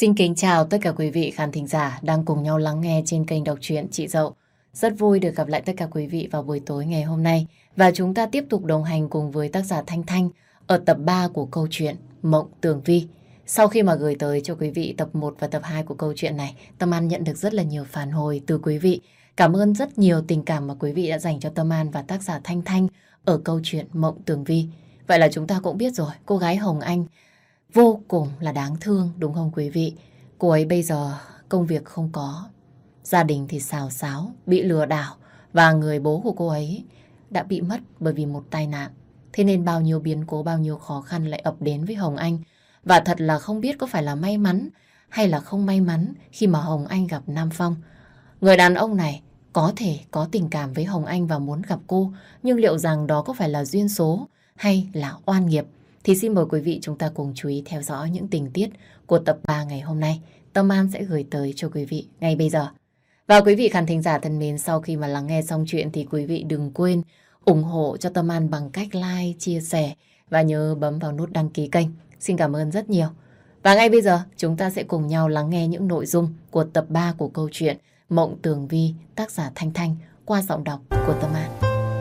Xin kính chào tất cả quý vị khán thính giả đang cùng nhau lắng nghe trên kênh đọc truyện Chị Dậu. Rất vui được gặp lại tất cả quý vị vào buổi tối ngày hôm nay và chúng ta tiếp tục đồng hành cùng với tác giả Thanh Thanh ở tập 3 của câu chuyện Mộng Tường Vi. Sau khi mà gửi tới cho quý vị tập 1 và tập 2 của câu chuyện này, Tâm An nhận được rất là nhiều phản hồi từ quý vị. Cảm ơn rất nhiều tình cảm mà quý vị đã dành cho Tâm An và tác giả Thanh Thanh ở câu chuyện Mộng Tường Vi. Vậy là chúng ta cũng biết rồi, cô gái Hồng Anh vô cùng là đáng thương đúng không quý vị? Cô ấy bây giờ công việc không có, gia đình thì xào xáo, bị lừa đảo và người bố của cô ấy đã bị mất bởi vì một tai nạn. Thế nên bao nhiêu biến cố, bao nhiêu khó khăn lại ập đến với Hồng Anh. Và thật là không biết có phải là may mắn hay là không may mắn khi mà Hồng Anh gặp Nam Phong. Người đàn ông này có thể có tình cảm với Hồng Anh và muốn gặp cô, nhưng liệu rằng đó có phải là duyên số hay là oan nghiệp? Thì xin mời quý vị chúng ta cùng chú ý theo dõi những tình tiết của tập 3 ngày hôm nay. Tâm An sẽ gửi tới cho quý vị ngay bây giờ. Và quý vị khán thính giả thân mến, sau khi mà lắng nghe xong chuyện thì quý vị đừng quên ủng hộ cho Tâm An bằng cách like, chia sẻ và nhớ bấm vào nút đăng ký kênh. Xin cảm ơn rất nhiều. Và ngay bây giờ chúng ta sẽ cùng nhau lắng nghe những nội dung của tập 3 của câu chuyện Mộng Tường Vi, tác giả Thanh Thanh qua giọng đọc của Tâm An.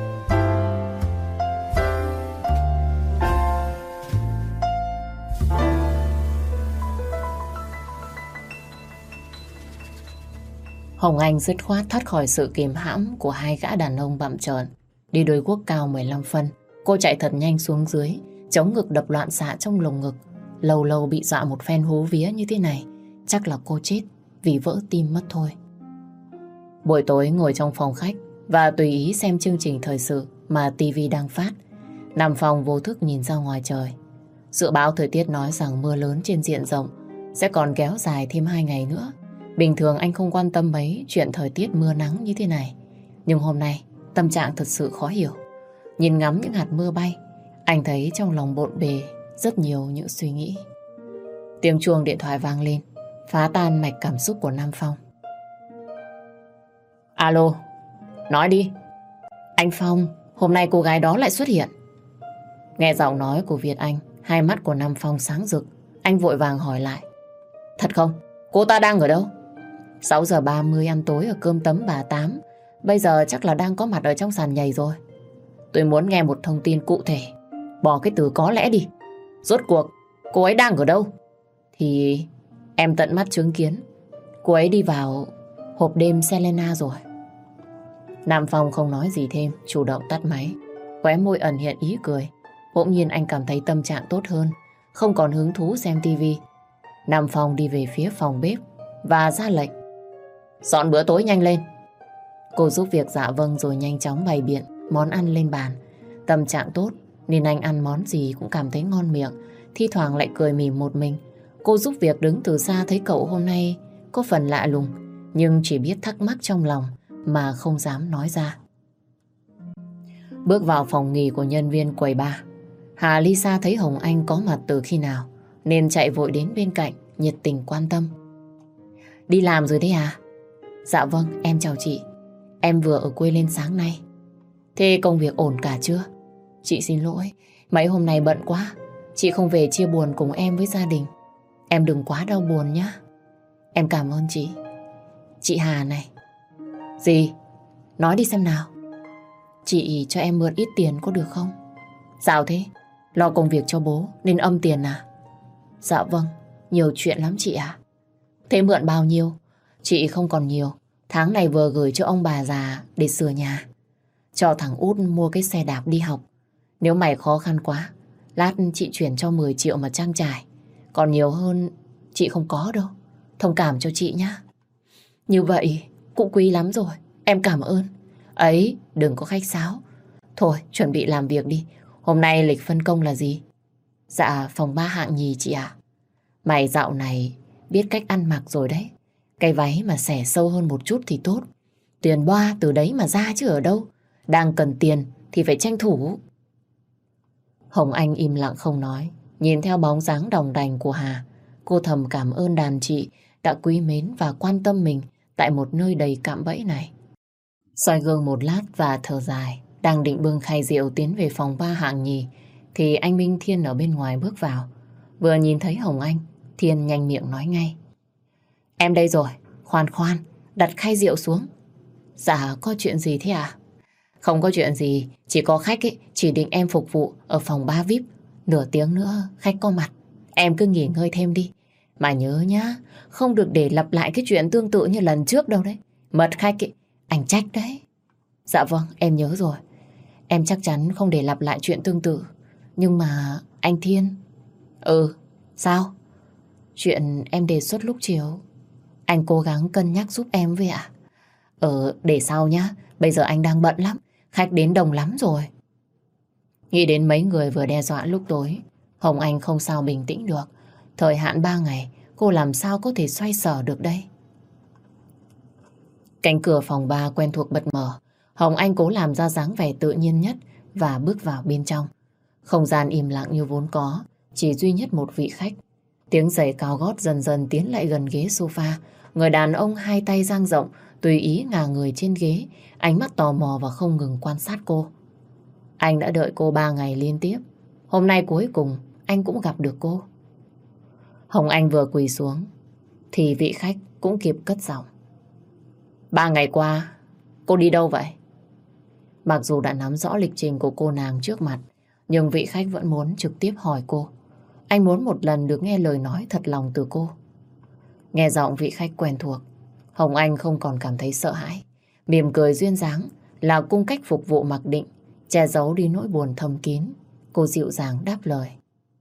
Hồng Anh dứt khoát thoát khỏi sự kìm hãm của hai gã đàn ông bặm trợn. Đi đôi guốc cao 15 phân, cô chạy thật nhanh xuống dưới, chống ngực đập loạn xạ trong lồng ngực. Lâu lâu bị dọa một phen hú vía như thế này, chắc là cô chết vì vỡ tim mất thôi. Buổi tối ngồi trong phòng khách và tùy ý xem chương trình thời sự mà tivi đang phát. Nam Phong vô thức nhìn ra ngoài trời. Dự báo thời tiết nói rằng mưa lớn trên diện rộng sẽ còn kéo dài thêm 2 ngày nữa. Bình thường anh không quan tâm mấy chuyện thời tiết mưa nắng như thế này. Nhưng hôm nay tâm trạng thật sự khó hiểu. Nhìn ngắm những hạt mưa bay, anh thấy trong lòng bộn bề rất nhiều những suy nghĩ. Tiếng chuông điện thoại vang lên, phá tan mạch cảm xúc của Nam Phong. Alo, nói đi. Anh Phong, hôm nay cô gái đó lại xuất hiện. Nghe giọng nói của Việt Anh, hai mắt của Nam Phong sáng rực. Anh vội vàng hỏi lại. Thật không? Cô ta đang ở đâu? 6 giờ 30 ăn tối ở cơm tấm bà Tám. Bây giờ chắc là đang có mặt ở trong sàn nhảy rồi. Tôi muốn nghe một thông tin cụ thể. Bỏ cái từ có lẽ đi. Rốt cuộc cô ấy đang ở đâu? Thì em tận mắt chứng kiến cô ấy đi vào hộp đêm Selena rồi. Nam Phong không nói gì thêm, chủ động tắt máy. Khóe môi ẩn hiện ý cười. Bỗng nhiên anh cảm thấy tâm trạng tốt hơn, không còn hứng thú xem tivi. Nam Phong đi về phía phòng bếp và ra lệnh. Dọn bữa tối nhanh lên. Cô giúp việc dạ vâng rồi nhanh chóng bày biện món ăn lên bàn. Tâm trạng tốt nên anh ăn món gì cũng cảm thấy ngon miệng, thi thoảng lại cười mỉm một mình. Cô giúp việc đứng từ xa thấy cậu hôm nay có phần lạ lùng, nhưng chỉ biết thắc mắc trong lòng mà không dám nói ra. Bước vào phòng nghỉ của nhân viên quầy bar, Hà Lisa thấy Hồng Anh có mặt từ khi nào nên chạy vội đến bên cạnh, nhiệt tình quan tâm. Đi làm rồi đấy à? Dạ vâng, em chào chị. Em vừa ở quê lên sáng nay. Thế công việc ổn cả chưa? Chị xin lỗi, mấy hôm nay bận quá. Chị không về chia buồn cùng em với gia đình. Em đừng quá đau buồn nhá. Em cảm ơn chị. Chị Hà này. Gì? Nói đi xem nào. Chị cho em mượn ít tiền có được không? Sao thế? Lo công việc cho bố nên âm tiền à? Dạ vâng, nhiều chuyện lắm chị ạ. Thế mượn bao nhiêu? Chị không còn nhiều. Tháng này vừa gửi cho ông bà già để sửa nhà. Cho thằng út mua cái xe đạp đi học. Nếu mày khó khăn quá, lát chị chuyển cho 10 triệu mà trang trải. Còn nhiều hơn chị không có đâu. Thông cảm cho chị nhá. Như vậy cũng quý lắm rồi. Em cảm ơn. Ấy, đừng có khách sáo. Thôi, chuẩn bị làm việc đi. Hôm nay lịch phân công là gì? Dạ, phòng 3 hạng nhì chị ạ. Mày dạo này biết cách ăn mặc rồi đấy. Cái váy mà xẻ sâu hơn một chút thì tốt. Tiền boa từ đấy mà ra chứ ở đâu. Đang cần tiền thì phải tranh thủ. Hồng Anh im lặng không nói. Nhìn theo bóng dáng đòng đành của Hà, cô thầm cảm ơn đàn chị đã quý mến và quan tâm mình tại một nơi đầy cạm bẫy này. Soi gương một lát và thở dài, đang định bưng khay rượu tiến về phòng 3 hạng nhì thì anh Minh Thiên ở bên ngoài bước vào. Vừa nhìn thấy Hồng Anh, Thiên nhanh miệng nói ngay. Em đây rồi. Khoan khoan, đặt khay rượu xuống. Dạ, có chuyện gì thế à? Không có chuyện gì, chỉ có khách ấy, chỉ định em phục vụ ở phòng 3 VIP. Nửa tiếng nữa khách có mặt. Em cứ nghỉ ngơi thêm đi. Mà nhớ nhá, không được để lặp lại cái chuyện tương tự như lần trước đâu đấy. Mật khách ấy, anh trách đấy. Dạ vâng, em nhớ rồi. Em chắc chắn không để lặp lại chuyện tương tự. Nhưng mà anh Thiên... Ừ, sao? Chuyện em đề xuất lúc chiều, anh cố gắng cân nhắc giúp em với ạ. Để sau nhá. Bây giờ anh đang bận lắm. Khách đến đông lắm rồi. Nghĩ đến mấy người vừa đe dọa lúc tối, Hồng Anh không sao bình tĩnh được. Thời hạn 3 ngày, cô làm sao có thể xoay sở được đây? Cánh cửa phòng 3 quen thuộc bật mở. Hồng Anh cố làm ra dáng vẻ tự nhiên nhất và bước vào bên trong. Không gian im lặng như vốn có, chỉ duy nhất một vị khách. Tiếng giày cao gót dần dần tiến lại gần ghế sofa. Người đàn ông hai tay dang rộng, tùy ý ngả người trên ghế, ánh mắt tò mò và không ngừng quan sát cô. Anh đã đợi cô 3 ngày liên tiếp. Hôm nay cuối cùng anh cũng gặp được cô. Hồng Anh vừa quỳ xuống thì vị khách cũng kịp cất giọng. 3 ngày qua cô đi đâu vậy? Mặc dù đã nắm rõ lịch trình của cô nàng trước mặt, nhưng vị khách vẫn muốn trực tiếp hỏi cô. Anh muốn một lần được nghe lời nói thật lòng từ cô. Nghe giọng vị khách quen thuộc, Hồng Anh không còn cảm thấy sợ hãi. Mỉm cười duyên dáng là cung cách phục vụ mặc định, che giấu đi nỗi buồn thầm kín. Cô dịu dàng đáp lời.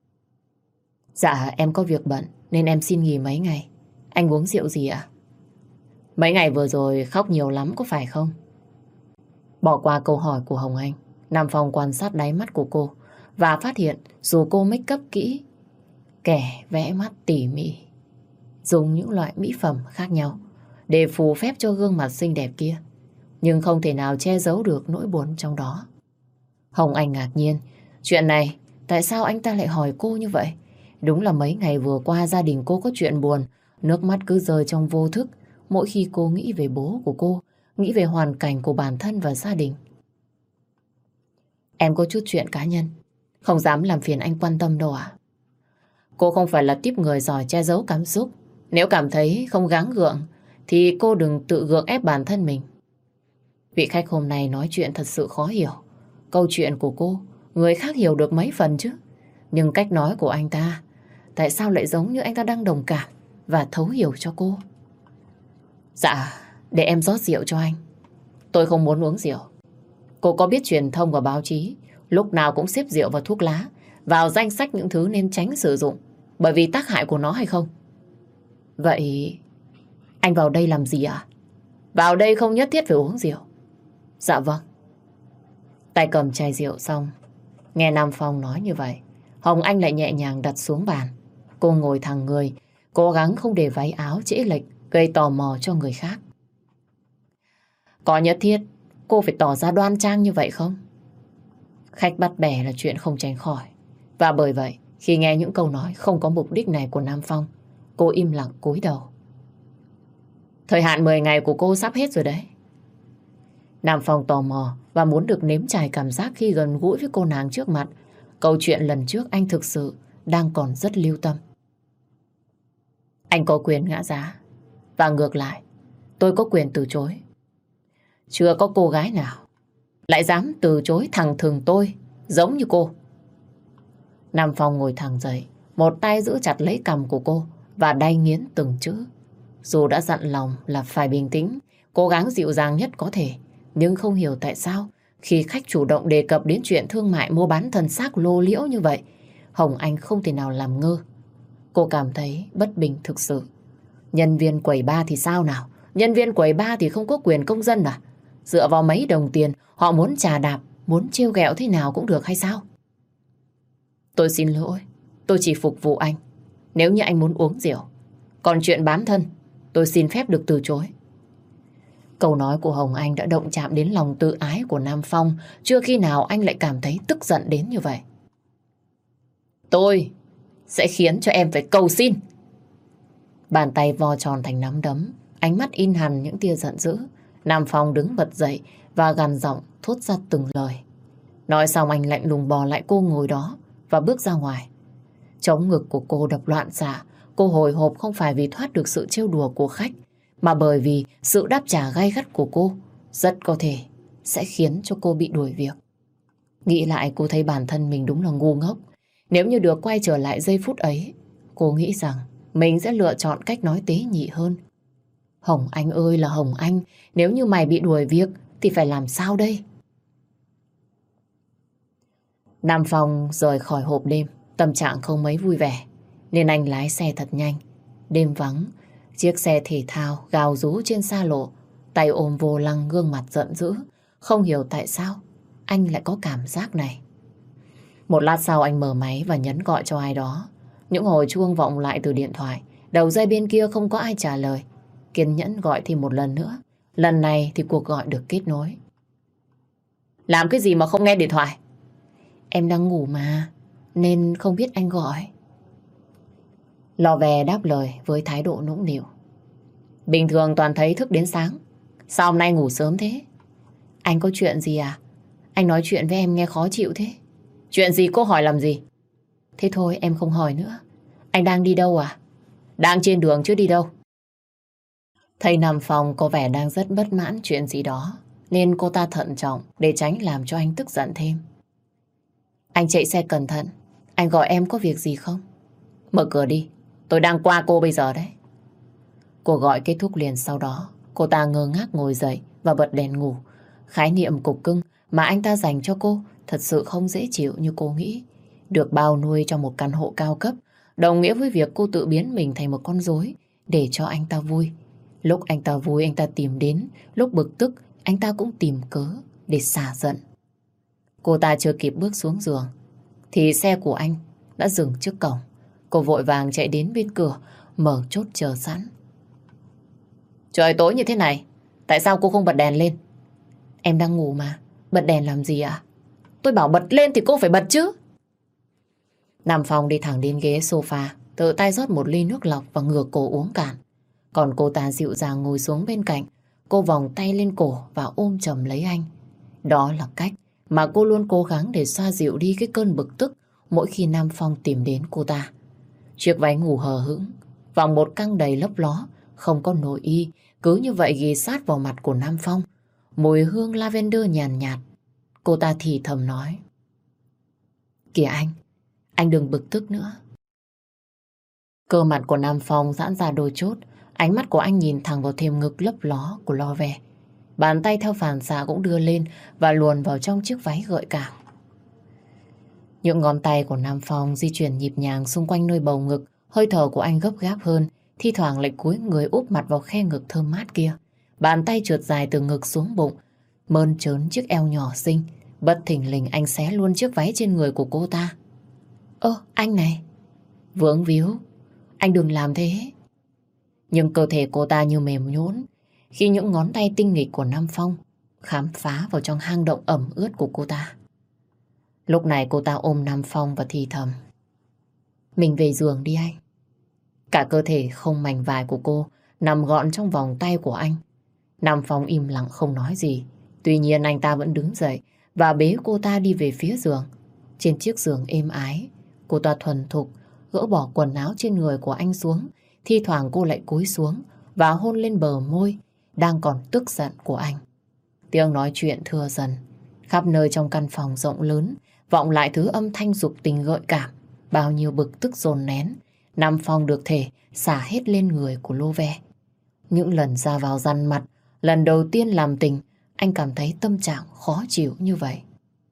Dạ em có việc bận nên em xin nghỉ mấy ngày. Anh uống rượu gì ạ? Mấy ngày vừa rồi khóc nhiều lắm có phải không? Bỏ qua câu hỏi của Hồng Anh, Nam Phong quan sát đáy mắt của cô và phát hiện dù cô make up kỹ, kẻ vẽ mắt tỉ mỉ, dùng những loại mỹ phẩm khác nhau để phù phép cho gương mặt xinh đẹp kia, nhưng không thể nào che giấu được nỗi buồn trong đó. Hồng Anh ngạc nhiên, chuyện này tại sao anh ta lại hỏi cô như vậy? Đúng là mấy ngày vừa qua gia đình cô có chuyện buồn, nước mắt cứ rơi trong vô thức mỗi khi cô nghĩ về bố của cô, nghĩ về hoàn cảnh của bản thân và gia đình. Em có chút chuyện cá nhân, không dám làm phiền anh quan tâm đâu ạ. Cô không phải là tiếp người giỏi che giấu cảm xúc. Nếu cảm thấy không gắng gượng thì cô đừng tự gượng ép bản thân mình. Vị khách hôm nay nói chuyện thật sự khó hiểu. Câu chuyện của cô, người khác hiểu được mấy phần chứ. Nhưng cách nói của anh ta, tại sao lại giống như anh ta đang đồng cảm và thấu hiểu cho cô? Dạ, để em rót rượu cho anh. Tôi không muốn uống rượu. Cô có biết truyền thông và báo chí lúc nào cũng xếp rượu và thuốc lá vào danh sách những thứ nên tránh sử dụng bởi vì tác hại của nó hay không? Vậy anh vào đây làm gì ạ? Vào đây không nhất thiết phải uống rượu. Dạ vâng. Tay cầm chai rượu xong, nghe Nam Phong nói như vậy, Hồng Anh lại nhẹ nhàng đặt xuống bàn. Cô ngồi thẳng người, cố gắng không để váy áo trễ lệch gây tò mò cho người khác. Có nhất thiết cô phải tỏ ra đoan trang như vậy không? Khách bắt bẻ là chuyện không tránh khỏi. Và bởi vậy, khi nghe những câu nói không có mục đích này của Nam Phong, cô im lặng cúi đầu. Thời hạn 10 ngày của cô sắp hết rồi đấy. Nam Phong tò mò và muốn được nếm trải cảm giác khi gần gũi với cô nàng trước mặt. Câu chuyện lần trước anh thực sự đang còn rất lưu tâm. Anh có quyền ngã giá. Và ngược lại, tôi có quyền từ chối. Chưa có cô gái nào lại dám từ chối thẳng thừng tôi giống như cô. Nam Phong ngồi thẳng dậy, một tay giữ chặt lấy cằm của cô và đay nghiến từng chữ. Dù đã dặn lòng là phải bình tĩnh, cố gắng dịu dàng nhất có thể, nhưng không hiểu tại sao khi khách chủ động đề cập đến chuyện thương mại mua bán thân xác lô liễu như vậy, Hồng Anh không thể nào làm ngơ. Cô cảm thấy bất bình thực sự. Nhân viên quầy bar thì sao nào? Nhân viên quầy bar thì không có quyền công dân à? Dựa vào mấy đồng tiền, họ muốn chà đạp, muốn trêu ghẹo thế nào cũng được hay sao? Tôi xin lỗi, tôi chỉ phục vụ anh. Nếu như anh muốn uống rượu, còn chuyện bán thân, tôi xin phép được từ chối. Câu nói của Hồng Anh đã động chạm đến lòng tự ái của Nam Phong. Chưa khi nào anh lại cảm thấy tức giận đến như vậy. Tôi sẽ khiến cho em phải cầu xin. Bàn tay vo tròn thành nắm đấm, ánh mắt in hằn những tia giận dữ. Nam Phong đứng bật dậy và gằn giọng thốt ra từng lời. Nói xong anh lạnh lùng bỏ lại cô ngồi đó và bước ra ngoài. Trống ngực của cô đập loạn xạ. Cô hồi hộp không phải vì thoát được sự trêu đùa của khách, mà bởi vì sự đáp trả gay gắt của cô rất có thể sẽ khiến cho cô bị đuổi việc. Nghĩ lại cô thấy bản thân mình đúng là ngu ngốc. Nếu như được quay trở lại giây phút ấy, cô nghĩ rằng mình sẽ lựa chọn cách nói tế nhị hơn. Hồng Anh ơi là Hồng Anh, nếu như mày bị đuổi việc thì phải làm sao đây? Nam Phong rời khỏi hộp đêm, tâm trạng không mấy vui vẻ, nên anh lái xe thật nhanh. Đêm vắng, chiếc xe thể thao gào rú trên xa lộ, tay ôm vô lăng gương mặt giận dữ. Không hiểu tại sao anh lại có cảm giác này. Một lát sau anh mở máy và nhấn gọi cho ai đó. Những hồi chuông vọng lại từ điện thoại, đầu dây bên kia không có ai trả lời. Kiên nhẫn gọi thêm một lần nữa. Lần này thì cuộc gọi được kết nối. Làm cái gì mà không nghe điện thoại? Em đang ngủ mà, nên không biết anh gọi. Lò Về đáp lời với thái độ nũng nịu. Bình thường toàn thấy thức đến sáng, sao hôm nay ngủ sớm thế? Anh có chuyện gì à? Anh nói chuyện với em nghe khó chịu thế. Chuyện gì cô hỏi làm gì? Thế thôi em không hỏi nữa. Anh đang đi đâu à? Đang trên đường chứ đi đâu. Thầy Nam Phong có vẻ đang rất bất mãn chuyện gì đó, nên cô ta thận trọng để tránh làm cho anh tức giận thêm. Anh chạy xe cẩn thận. Anh gọi em có việc gì không? Mở cửa đi, tôi đang qua cô bây giờ đấy. Cuộc gọi kết thúc liền sau đó, cô ta ngơ ngác ngồi dậy và bật đèn ngủ. Khái niệm cục cưng mà anh ta dành cho cô thật sự không dễ chịu như cô nghĩ. Được bao nuôi trong một căn hộ cao cấp, đồng nghĩa với việc cô tự biến mình thành một con rối để cho anh ta vui. Lúc anh ta vui anh ta tìm đến, lúc bực tức anh ta cũng tìm cớ để xả giận. Cô ta chưa kịp bước xuống giường thì xe của anh đã dừng trước cổng. Cô vội vàng chạy đến bên cửa, mở chốt chờ sẵn. Trời tối như thế này, tại sao cô không bật đèn lên? Em đang ngủ mà, bật đèn làm gì ạ? Tôi bảo bật lên thì cô phải bật chứ. Nam Phong đi thẳng đến ghế sofa, tự tay rót một ly nước lọc và ngửa cổ uống cạn. Còn cô ta dịu dàng ngồi xuống bên cạnh. Cô vòng tay lên cổ và ôm chầm lấy anh. Đó là cách mà cô luôn cố gắng để xoa dịu đi cái cơn bực tức mỗi khi Nam Phong tìm đến cô ta. Chiếc váy ngủ hờ hững, vòng một căng đầy lấp ló, không có nội y, cứ như vậy ghì sát vào mặt của Nam Phong. Mùi hương lavender nhàn nhạt. Cô ta thì thầm nói. Kìa anh đừng bực tức nữa. Cơ mặt của Nam Phong giãn ra đôi chốt, ánh mắt của anh nhìn thẳng vào thềm ngực lấp ló của Lo Ve. Bàn tay theo phản xạ cũng đưa lên và luồn vào trong chiếc váy gợi cảm. Những ngón tay của Nam Phong di chuyển nhịp nhàng xung quanh nơi bầu ngực, hơi thở của anh gấp gáp hơn, thi thoảng lại cúi người úp mặt vào khe ngực thơm mát kia. Bàn tay trượt dài từ ngực xuống bụng, mơn trớn chiếc eo nhỏ xinh. Bất thình lình anh xé luôn chiếc váy trên người của cô ta. Ơ, anh này! Vướng víu, anh đừng làm thế. Nhưng cơ thể cô ta như mềm nhũn khi những ngón tay tinh nghịch của Nam Phong khám phá vào trong hang động ẩm ướt của cô ta. Lúc này cô ta ôm Nam Phong và thì thầm. Mình về giường đi anh. Cả cơ thể không mảnh vải của cô nằm gọn trong vòng tay của anh. Nam Phong im lặng không nói gì. Tuy nhiên anh ta vẫn đứng dậy và bế cô ta đi về phía giường. Trên chiếc giường êm ái, cô ta thuần thục gỡ bỏ quần áo trên người của anh xuống. Thi thoảng cô lại cúi xuống và hôn lên bờ môi đang còn tức giận của anh. Tiếng nói chuyện thưa dần. Khắp nơi trong căn phòng rộng lớn vọng lại thứ âm thanh dục tình gợi cảm. Bao nhiêu bực tức dồn nén, Nam Phong được thể xả hết lên người của Lô Ve. Những lần ra vào răn mặt, lần đầu tiên làm tình, anh cảm thấy tâm trạng khó chịu như vậy.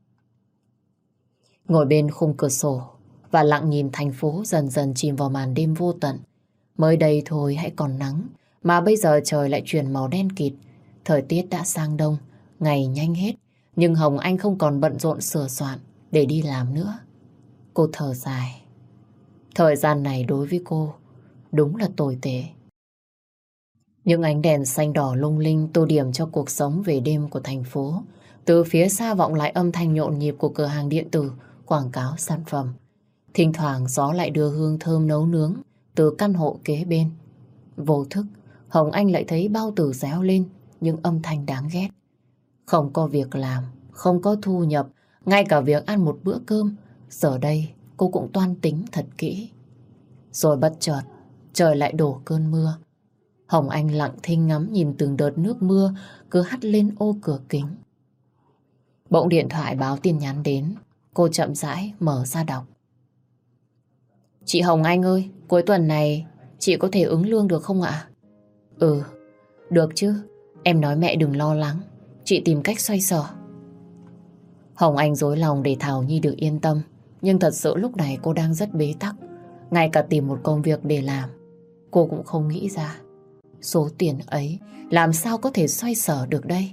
Ngồi bên khung cửa sổ và lặng nhìn thành phố dần dần chìm vào màn đêm vô tận. Mới đây thôi hãy còn nắng, mà bây giờ trời lại chuyển màu đen kịt. Thời tiết đã sang đông, ngày nhanh hết, nhưng Hồng Anh không còn bận rộn sửa soạn để đi làm nữa. Cô thở dài. Thời gian này đối với cô đúng là tồi tệ. Những ánh đèn xanh đỏ lung linh tô điểm cho cuộc sống về đêm của thành phố. Từ phía xa vọng lại âm thanh nhộn nhịp của cửa hàng điện tử quảng cáo sản phẩm. Thỉnh thoảng gió lại đưa hương thơm nấu nướng từ căn hộ kế bên. Vô thức, Hồng Anh lại thấy bao tử réo lên những âm thanh đáng ghét. Không có việc làm, không có thu nhập, ngay cả việc ăn một bữa cơm, giờ đây cô cũng toan tính thật kỹ. Rồi bất chợt, trời lại đổ cơn mưa. Hồng Anh lặng thinh ngắm nhìn từng đợt nước mưa cứ hắt lên ô cửa kính. Bỗng điện thoại báo tin nhắn đến. Cô chậm rãi mở ra đọc. Chị Hồng Anh ơi, cuối tuần này chị có thể ứng lương được không ạ? Ừ, được chứ. Em nói mẹ đừng lo lắng, chị tìm cách xoay sở. Hồng Anh dối lòng để Thảo Nhi được yên tâm. Nhưng thật sự lúc này cô đang rất bế tắc. Ngay cả tìm một công việc để làm cô cũng không nghĩ ra. Số tiền ấy làm sao có thể xoay sở được đây?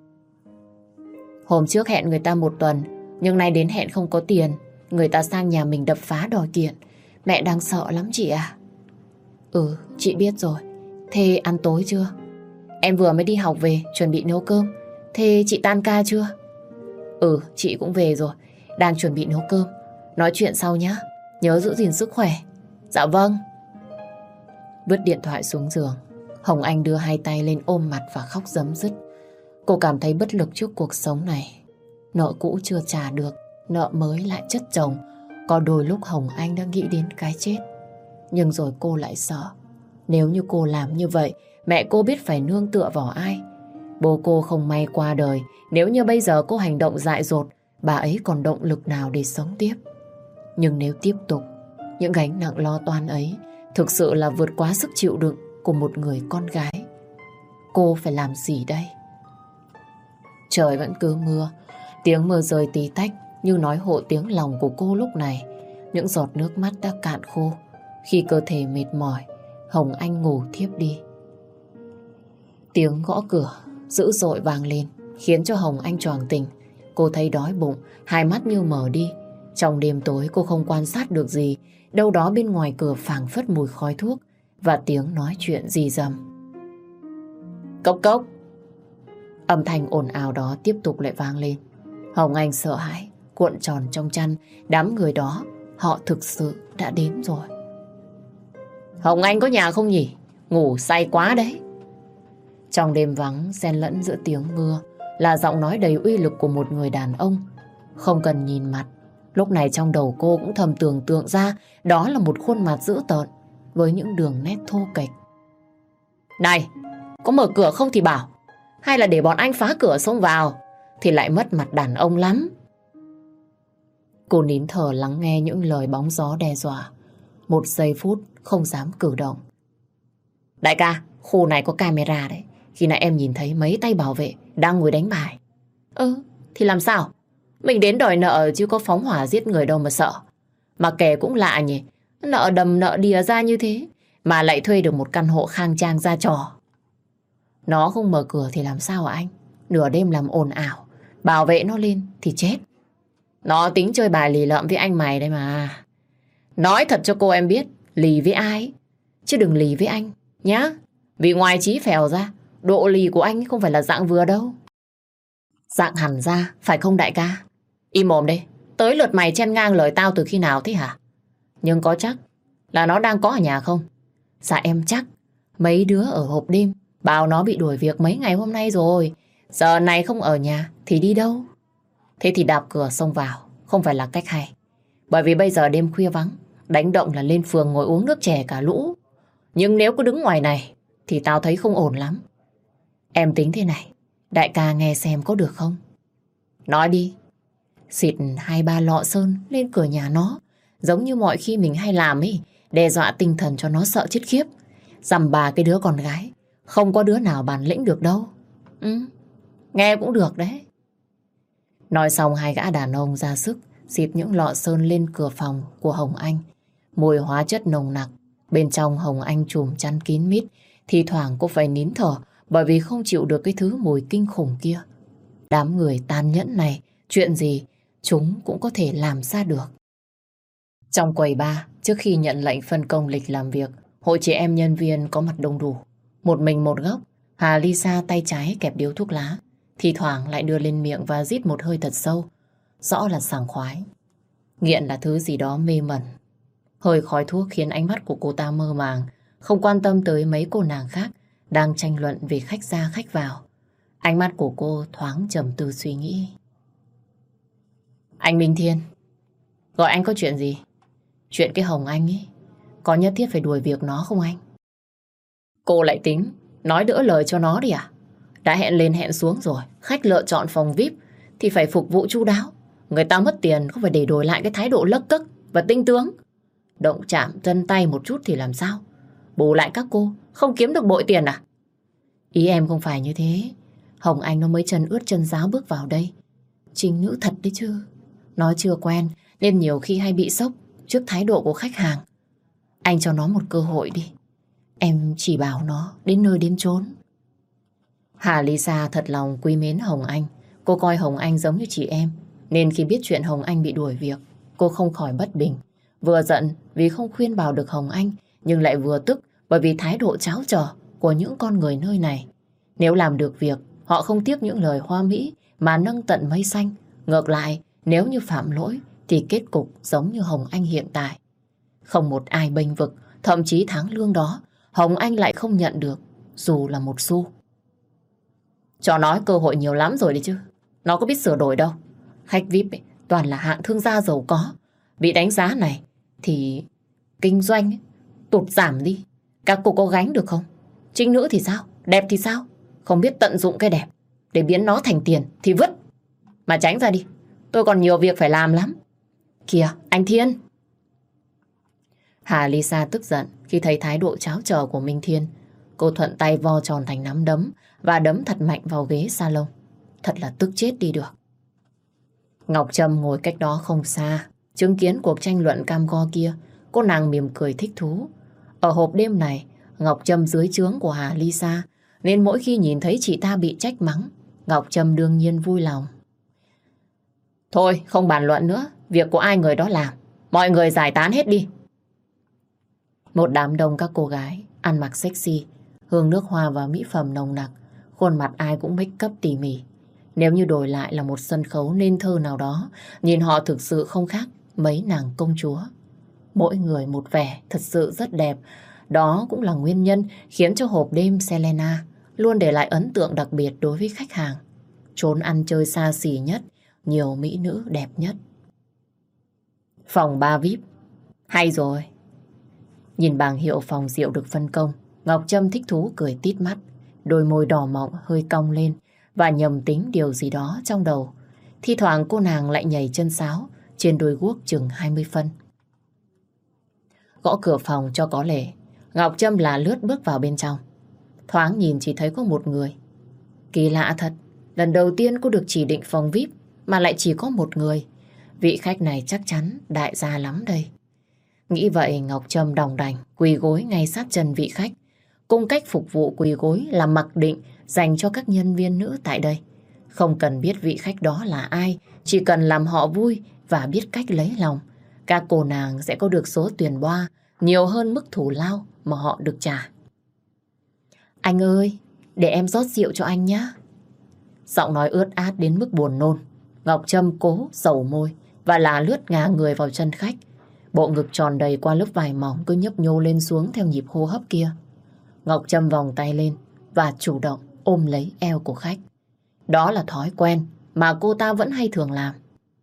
Hôm trước hẹn người ta một tuần, nhưng nay đến hẹn không có tiền. Người ta sang nhà mình đập phá đòi kiện. Mẹ đang sợ lắm chị à. Ừ, chị biết rồi. Thế ăn tối chưa? Em vừa mới đi học về, chuẩn bị nấu cơm. Thế chị tan ca chưa? Ừ, chị cũng về rồi, đang chuẩn bị nấu cơm. Nói chuyện sau nhé, nhớ giữ gìn sức khỏe. Dạ vâng. Vứt điện thoại xuống giường, Hồng Anh đưa hai tay lên ôm mặt và khóc rấm rứt. Cô cảm thấy bất lực trước cuộc sống này. Nợ cũ chưa trả được, nợ mới lại chất chồng. Có đôi lúc Hồng Anh đã nghĩ đến cái chết. Nhưng rồi cô lại sợ. Nếu như cô làm như vậy, mẹ cô biết phải nương tựa vào ai? Bố cô không may qua đời. Nếu như bây giờ cô hành động dại dột, bà ấy còn động lực nào để sống tiếp? Nhưng nếu tiếp tục, những gánh nặng lo toan ấy thực sự là vượt quá sức chịu đựng của một người con gái. Cô phải làm gì đây? Trời vẫn cứ mưa. Tiếng mưa rơi tí tách như nói hộ tiếng lòng của cô lúc này. Những giọt nước mắt đã cạn khô. Khi cơ thể mệt mỏi, Hồng Anh ngủ thiếp đi. Tiếng gõ cửa dữ dội vang lên, khiến cho Hồng Anh choàng tỉnh. Cô thấy đói bụng, hai mắt như mở đi. Trong đêm tối cô không quan sát được gì. Đâu đó bên ngoài cửa phảng phất mùi khói thuốc và tiếng nói chuyện rì rầm. Cốc cốc. Âm thanh ồn ào đó tiếp tục lại vang lên. Hồng Anh sợ hãi, cuộn tròn trong chăn. Đám người đó, họ thực sự đã đến rồi. Hồng Anh có nhà không nhỉ? Ngủ say quá đấy. Trong đêm vắng, xen lẫn giữa tiếng mưa là giọng nói đầy uy lực của một người đàn ông. Không cần nhìn mặt, lúc này trong đầu cô cũng thầm tưởng tượng ra đó là một khuôn mặt dữ tợn với những đường nét thô kệch. Này, có mở cửa không thì bảo, hay là để bọn anh phá cửa xông vào thì lại mất mặt đàn ông lắm. Cô nín thở lắng nghe những lời bóng gió đe dọa. Một giây phút không dám cử động. Đại ca, khu này có camera đấy. Khi nãy em nhìn thấy mấy tay bảo vệ đang ngồi đánh bài. Thì làm sao? Mình đến đòi nợ chứ có phóng hỏa giết người đâu mà sợ. Mà kể cũng lạ nhỉ, nợ đầm nợ đìa ra như thế mà lại thuê được một căn hộ khang trang ra trò. Nó không mở cửa thì làm sao hả anh? Nửa đêm làm ồn ào, bảo vệ nó lên thì chết. Nó tính chơi bài lì lợm với anh mày đây mà. Nói thật cho cô em biết, lì với ai chứ đừng lì với anh nhá. Vì ngoài trí phèo ra, độ lì của anh không phải là dạng vừa đâu. Dạng hẳn ra, phải không đại ca? Im mồm đi, tới lượt mày chen ngang lời tao từ khi nào thế hả? Nhưng có chắc là nó đang có ở nhà không? Dạ em chắc. Mấy đứa ở hộp đêm bảo nó bị đuổi việc mấy ngày hôm nay rồi. Giờ này không ở nhà thì đi đâu? Thế thì đạp cửa xông vào không phải là cách hay. Bởi vì bây giờ đêm khuya vắng, đánh động là lên phường ngồi uống nước chè cả lũ. Nhưng nếu cứ đứng ngoài này thì tao thấy không ổn lắm. Em tính thế này, đại ca nghe xem có được không? Nói đi. Xịt 2-3 lọ sơn lên cửa nhà nó, giống như mọi khi mình hay làm ấy, đe dọa tinh thần cho nó sợ chết khiếp. Dằm bà cái đứa con gái, không có đứa nào bản lĩnh được đâu. Nghe cũng được đấy. Nói xong hai gã đàn ông ra sức xịt những lọ sơn lên cửa phòng của Hồng Anh. Mùi hóa chất nồng nặc. Bên trong Hồng Anh trùm chăn kín mít. Thì thoảng cô phải nín thở bởi vì không chịu được cái thứ mùi kinh khủng kia. Đám người tàn nhẫn này, chuyện gì chúng cũng có thể làm ra được. Trong quầy bar, trước khi nhận lệnh phân công lịch làm việc, hội chị em nhân viên có mặt đông đủ. Một mình một góc, Hà Lisa tay trái kẹp điếu thuốc lá, thì thoảng lại đưa lên miệng và rít một hơi thật sâu. Rõ là sảng khoái. Nghiện là thứ gì đó mê mẩn. Hơi khói thuốc khiến ánh mắt của cô ta mơ màng, không quan tâm tới mấy cô nàng khác đang tranh luận về khách ra khách vào. Ánh mắt của cô thoáng trầm tư suy nghĩ. Anh Minh Thiên, gọi anh có chuyện gì? Chuyện cái Hồng Anh ấy, có nhất thiết phải đuổi việc nó không anh? Cô lại tính nói đỡ lời cho nó đi à? Đã hẹn lên hẹn xuống rồi, khách lựa chọn phòng VIP thì phải phục vụ chu đáo. Người ta mất tiền không phải để đổi lại cái thái độ lấc cấc và tinh tướng. Động chạm chân tay một chút thì làm sao? Bù lại các cô không kiếm được bội tiền à? Ý em không phải như thế. Hồng Anh nó mới chân ướt chân ráo bước vào đây. Trinh nữ thật đấy chứ. Nó chưa quen nên nhiều khi hay bị sốc trước thái độ của khách hàng. Anh cho nó một cơ hội đi. Em chỉ bảo nó đến nơi đến chốn. Hà Lisa thật lòng quý mến Hồng Anh. Cô coi Hồng Anh giống như chị em. Nên khi biết chuyện Hồng Anh bị đuổi việc, cô không khỏi bất bình. Vừa giận vì không khuyên bảo được Hồng Anh, nhưng lại vừa tức bởi vì thái độ tráo trở của những con người nơi này. Nếu làm được việc, họ không tiếc những lời hoa mỹ mà nâng tận mây xanh. Ngược lại, nếu như phạm lỗi thì kết cục giống như Hồng Anh hiện tại. Không một ai bênh vực, thậm chí tháng lương đó Hồng Anh lại không nhận được dù là một xu. Cho nói cơ hội nhiều lắm rồi đấy chứ. Nó có biết sửa đổi đâu. Khách VIP ấy, toàn là hạng thương gia giàu có. Bị đánh giá này thì kinh doanh ấy, tụt giảm đi. Các cô có gánh được không? Trinh nữ thì sao? Đẹp thì sao? Không biết tận dụng cái đẹp để biến nó thành tiền thì vứt. Mà tránh ra đi. Tôi còn nhiều việc phải làm lắm. Kìa, anh Thiên. Hà Lisa tức giận khi thấy thái độ tráo trở của Minh Thiên. Cô thuận tay vo tròn thành nắm đấm và đấm thật mạnh vào ghế salon. Thật là tức chết đi được. Ngọc Trâm ngồi cách đó không xa, chứng kiến cuộc tranh luận cam go kia. Cô nàng mỉm cười thích thú. Ở hộp đêm này, Ngọc Trâm dưới trướng của Hà Lisa, nên mỗi khi nhìn thấy chị ta bị trách mắng, Ngọc Trâm đương nhiên vui lòng. Thôi, không bàn luận nữa. Việc của ai người đó làm. Mọi người giải tán hết đi. Một đám đông các cô gái ăn mặc sexy, hương nước hoa và mỹ phẩm nồng nặc, khuôn mặt ai cũng make up tỉ mỉ. Nếu như đổi lại là một sân khấu nên thơ nào đó, nhìn họ thực sự không khác mấy nàng công chúa. Mỗi người một vẻ thật sự rất đẹp. Đó cũng là nguyên nhân khiến cho hộp đêm Selena luôn để lại ấn tượng đặc biệt đối với khách hàng. Trốn ăn chơi xa xỉ nhất, nhiều mỹ nữ đẹp nhất. Phòng 3 VIP. Hay rồi. Nhìn bảng hiệu phòng rượu được phân công, Ngọc Trâm thích thú cười tít mắt, đôi môi đỏ mọng hơi cong lên và nhầm tính điều gì đó trong đầu. Thi thoảng cô nàng lại nhảy chân sáo trên đôi guốc chừng 20 phân. Gõ cửa phòng cho có lệ, Ngọc Trâm là lướt bước vào bên trong. Thoáng nhìn chỉ thấy có một người. Kỳ lạ thật, lần đầu tiên cô được chỉ định phòng VIP mà lại chỉ có một người. Vị khách này chắc chắn đại gia lắm đây. Nghĩ vậy Ngọc Trâm đòng đành quỳ gối ngay sát chân vị khách. Cung cách phục vụ quỳ gối là mặc định dành cho các nhân viên nữ tại đây. Không cần biết vị khách đó là ai, chỉ cần làm họ vui và biết cách lấy lòng, các cô nàng sẽ có được số tiền boa nhiều hơn mức thù lao mà họ được trả. Anh ơi, để em rót rượu cho anh nhé. Giọng nói ướt át đến mức buồn nôn. Ngọc Trâm cố dầu môi và là lướt ngả người vào chân khách. Bộ ngực tròn đầy qua lớp vải mỏng cứ nhấp nhô lên xuống theo nhịp hô hấp kia. Ngọc Trâm vòng tay lên và chủ động ôm lấy eo của khách. Đó là thói quen mà cô ta vẫn hay thường làm.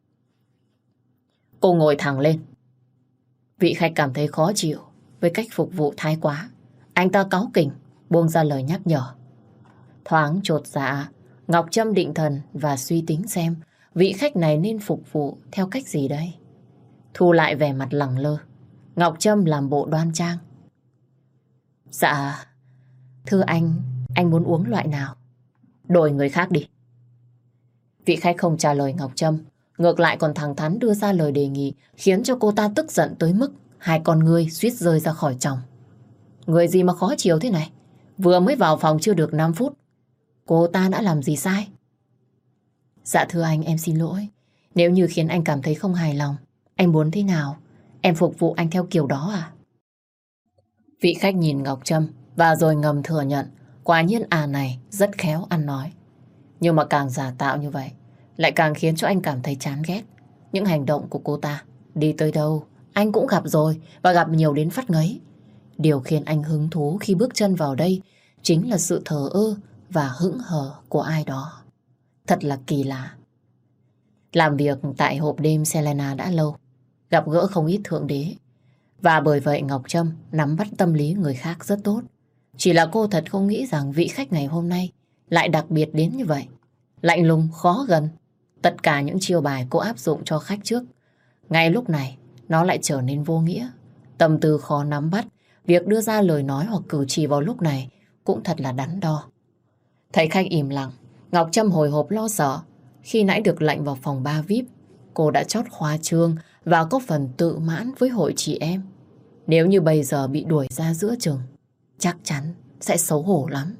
Cô ngồi thẳng lên. Vị khách cảm thấy khó chịu với cách phục vụ thái quá. Anh ta cáu kỉnh, buông ra lời nhắc nhở. Thoáng chột dạ, Ngọc Trâm định thần và suy tính xem vị khách này nên phục vụ theo cách gì đây. Thu lại vẻ mặt lẳng lơ, Ngọc Trâm làm bộ đoan trang. Dạ, thưa anh muốn uống loại nào? Đổi người khác đi. Vị khách không trả lời Ngọc Trâm, ngược lại còn thẳng thắn đưa ra lời đề nghị khiến cho cô ta tức giận tới mức hai con ngươi suýt rơi ra khỏi chồng. Người gì mà khó chịu thế này? Vừa mới vào phòng chưa được 5 phút. Cô ta đã làm gì sai? Dạ thưa anh, em xin lỗi. Nếu như khiến anh cảm thấy không hài lòng, anh muốn thế nào? Em phục vụ anh theo kiểu đó à? Vị khách nhìn Ngọc Trâm và rồi ngầm thừa nhận quả nhiên này rất khéo ăn nói. Nhưng mà càng giả tạo như vậy lại càng khiến cho anh cảm thấy chán ghét. Những hành động của cô ta đi tới đâu anh cũng gặp rồi và gặp nhiều đến phát ngấy. Điều khiến anh hứng thú khi bước chân vào đây chính là sự thờ ơ và hững hờ của ai đó. Thật là kỳ lạ. Làm việc tại hộp đêm Selena đã lâu, gặp gỡ không ít thượng đế. Và bởi vậy Ngọc Trâm nắm bắt tâm lý người khác rất tốt. Chỉ là cô thật không nghĩ rằng vị khách ngày hôm nay lại đặc biệt đến như vậy. Lạnh lùng, khó gần. Tất cả những chiêu bài cô áp dụng cho khách trước, ngay lúc này nó lại trở nên vô nghĩa. Tâm tư khó nắm bắt, việc đưa ra lời nói hoặc cử chỉ vào lúc này cũng thật là đắn đo. Thấy khách im lặng, Ngọc Trâm hồi hộp lo sợ. Khi nãy được lệnh vào phòng 3 VIP, cô đã chót khoa trương và có phần tự mãn với hội chị em. Nếu như bây giờ bị đuổi ra giữa chừng, chắc chắn sẽ xấu hổ lắm.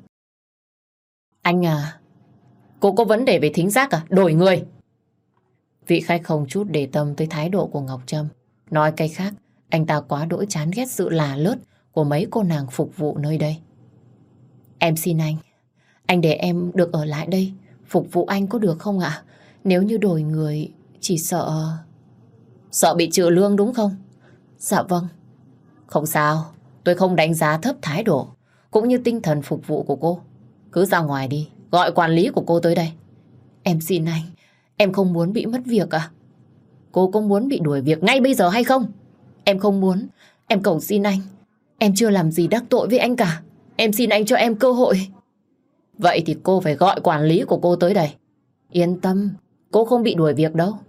Anh à, cô có vấn đề về thính giác à? Đổi người! Vị khách không chút để tâm tới thái độ của Ngọc Trâm. Nói cách khác, anh ta quá đỗi chán ghét sự là lướt của mấy cô nàng phục vụ nơi đây. Em xin anh để em được ở lại đây phục vụ anh có được không ạ? Nếu như đổi người, chỉ sợ... Sợ bị trừ lương đúng không? Dạ vâng. Không sao, tôi không đánh giá thấp thái độ cũng như tinh thần phục vụ của cô. Cứ ra ngoài đi, gọi quản lý của cô tới đây. Em xin anh, em không muốn bị mất việc à? Cô có muốn bị đuổi việc ngay bây giờ hay không? Em không muốn, em cầu xin anh. Em chưa làm gì đắc tội với anh cả. Em xin anh cho em cơ hội. Vậy thì cô phải gọi quản lý của cô tới đây. Yên tâm, cô không bị đuổi việc đâu.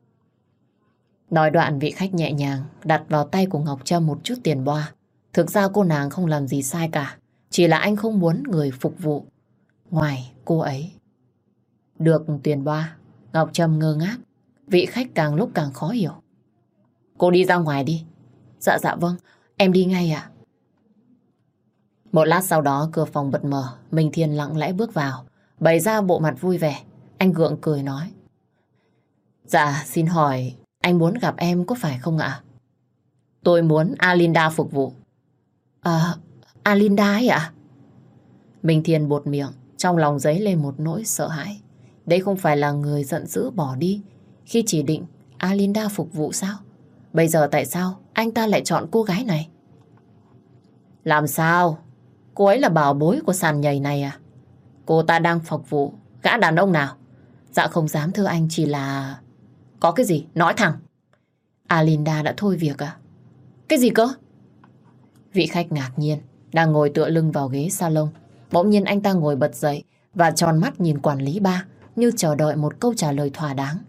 Nói đoạn vị khách nhẹ nhàng đặt vào tay của Ngọc Trâm một chút tiền boa. Thực ra cô nàng không làm gì sai cả. Chỉ là anh không muốn người phục vụ ngoài cô ấy. Được tiền boa, Ngọc Trâm ngơ ngác. Vị khách càng lúc càng khó hiểu. Cô đi ra ngoài đi. Dạ vâng, em đi ngay ạ. Một lát sau đó cửa phòng bật mở. Minh Thiên lặng lẽ bước vào, bày ra bộ mặt vui vẻ. Anh gượng cười nói: Dạ xin hỏi anh muốn gặp em có phải không ạ? Tôi muốn Alinda phục vụ. Alinda ấy ạ? Minh Thiên buột miệng, trong lòng dấy lên một nỗi sợ hãi. Đây không phải là người giận dữ bỏ đi khi chỉ định Alinda phục vụ sao? Bây giờ tại sao anh ta lại chọn cô gái này? Làm sao? Cô ấy là bảo bối của sàn nhảy này à? Cô ta đang phục vụ gã đàn ông nào? Dạ không dám thưa anh, chỉ là... Có cái gì? Nói thẳng. Alinda đã thôi việc à? Cái gì cơ? Vị khách ngạc nhiên, đang ngồi tựa lưng vào ghế salon. Bỗng nhiên anh ta ngồi bật dậy và tròn mắt nhìn quản lý bar như chờ đợi một câu trả lời thỏa đáng.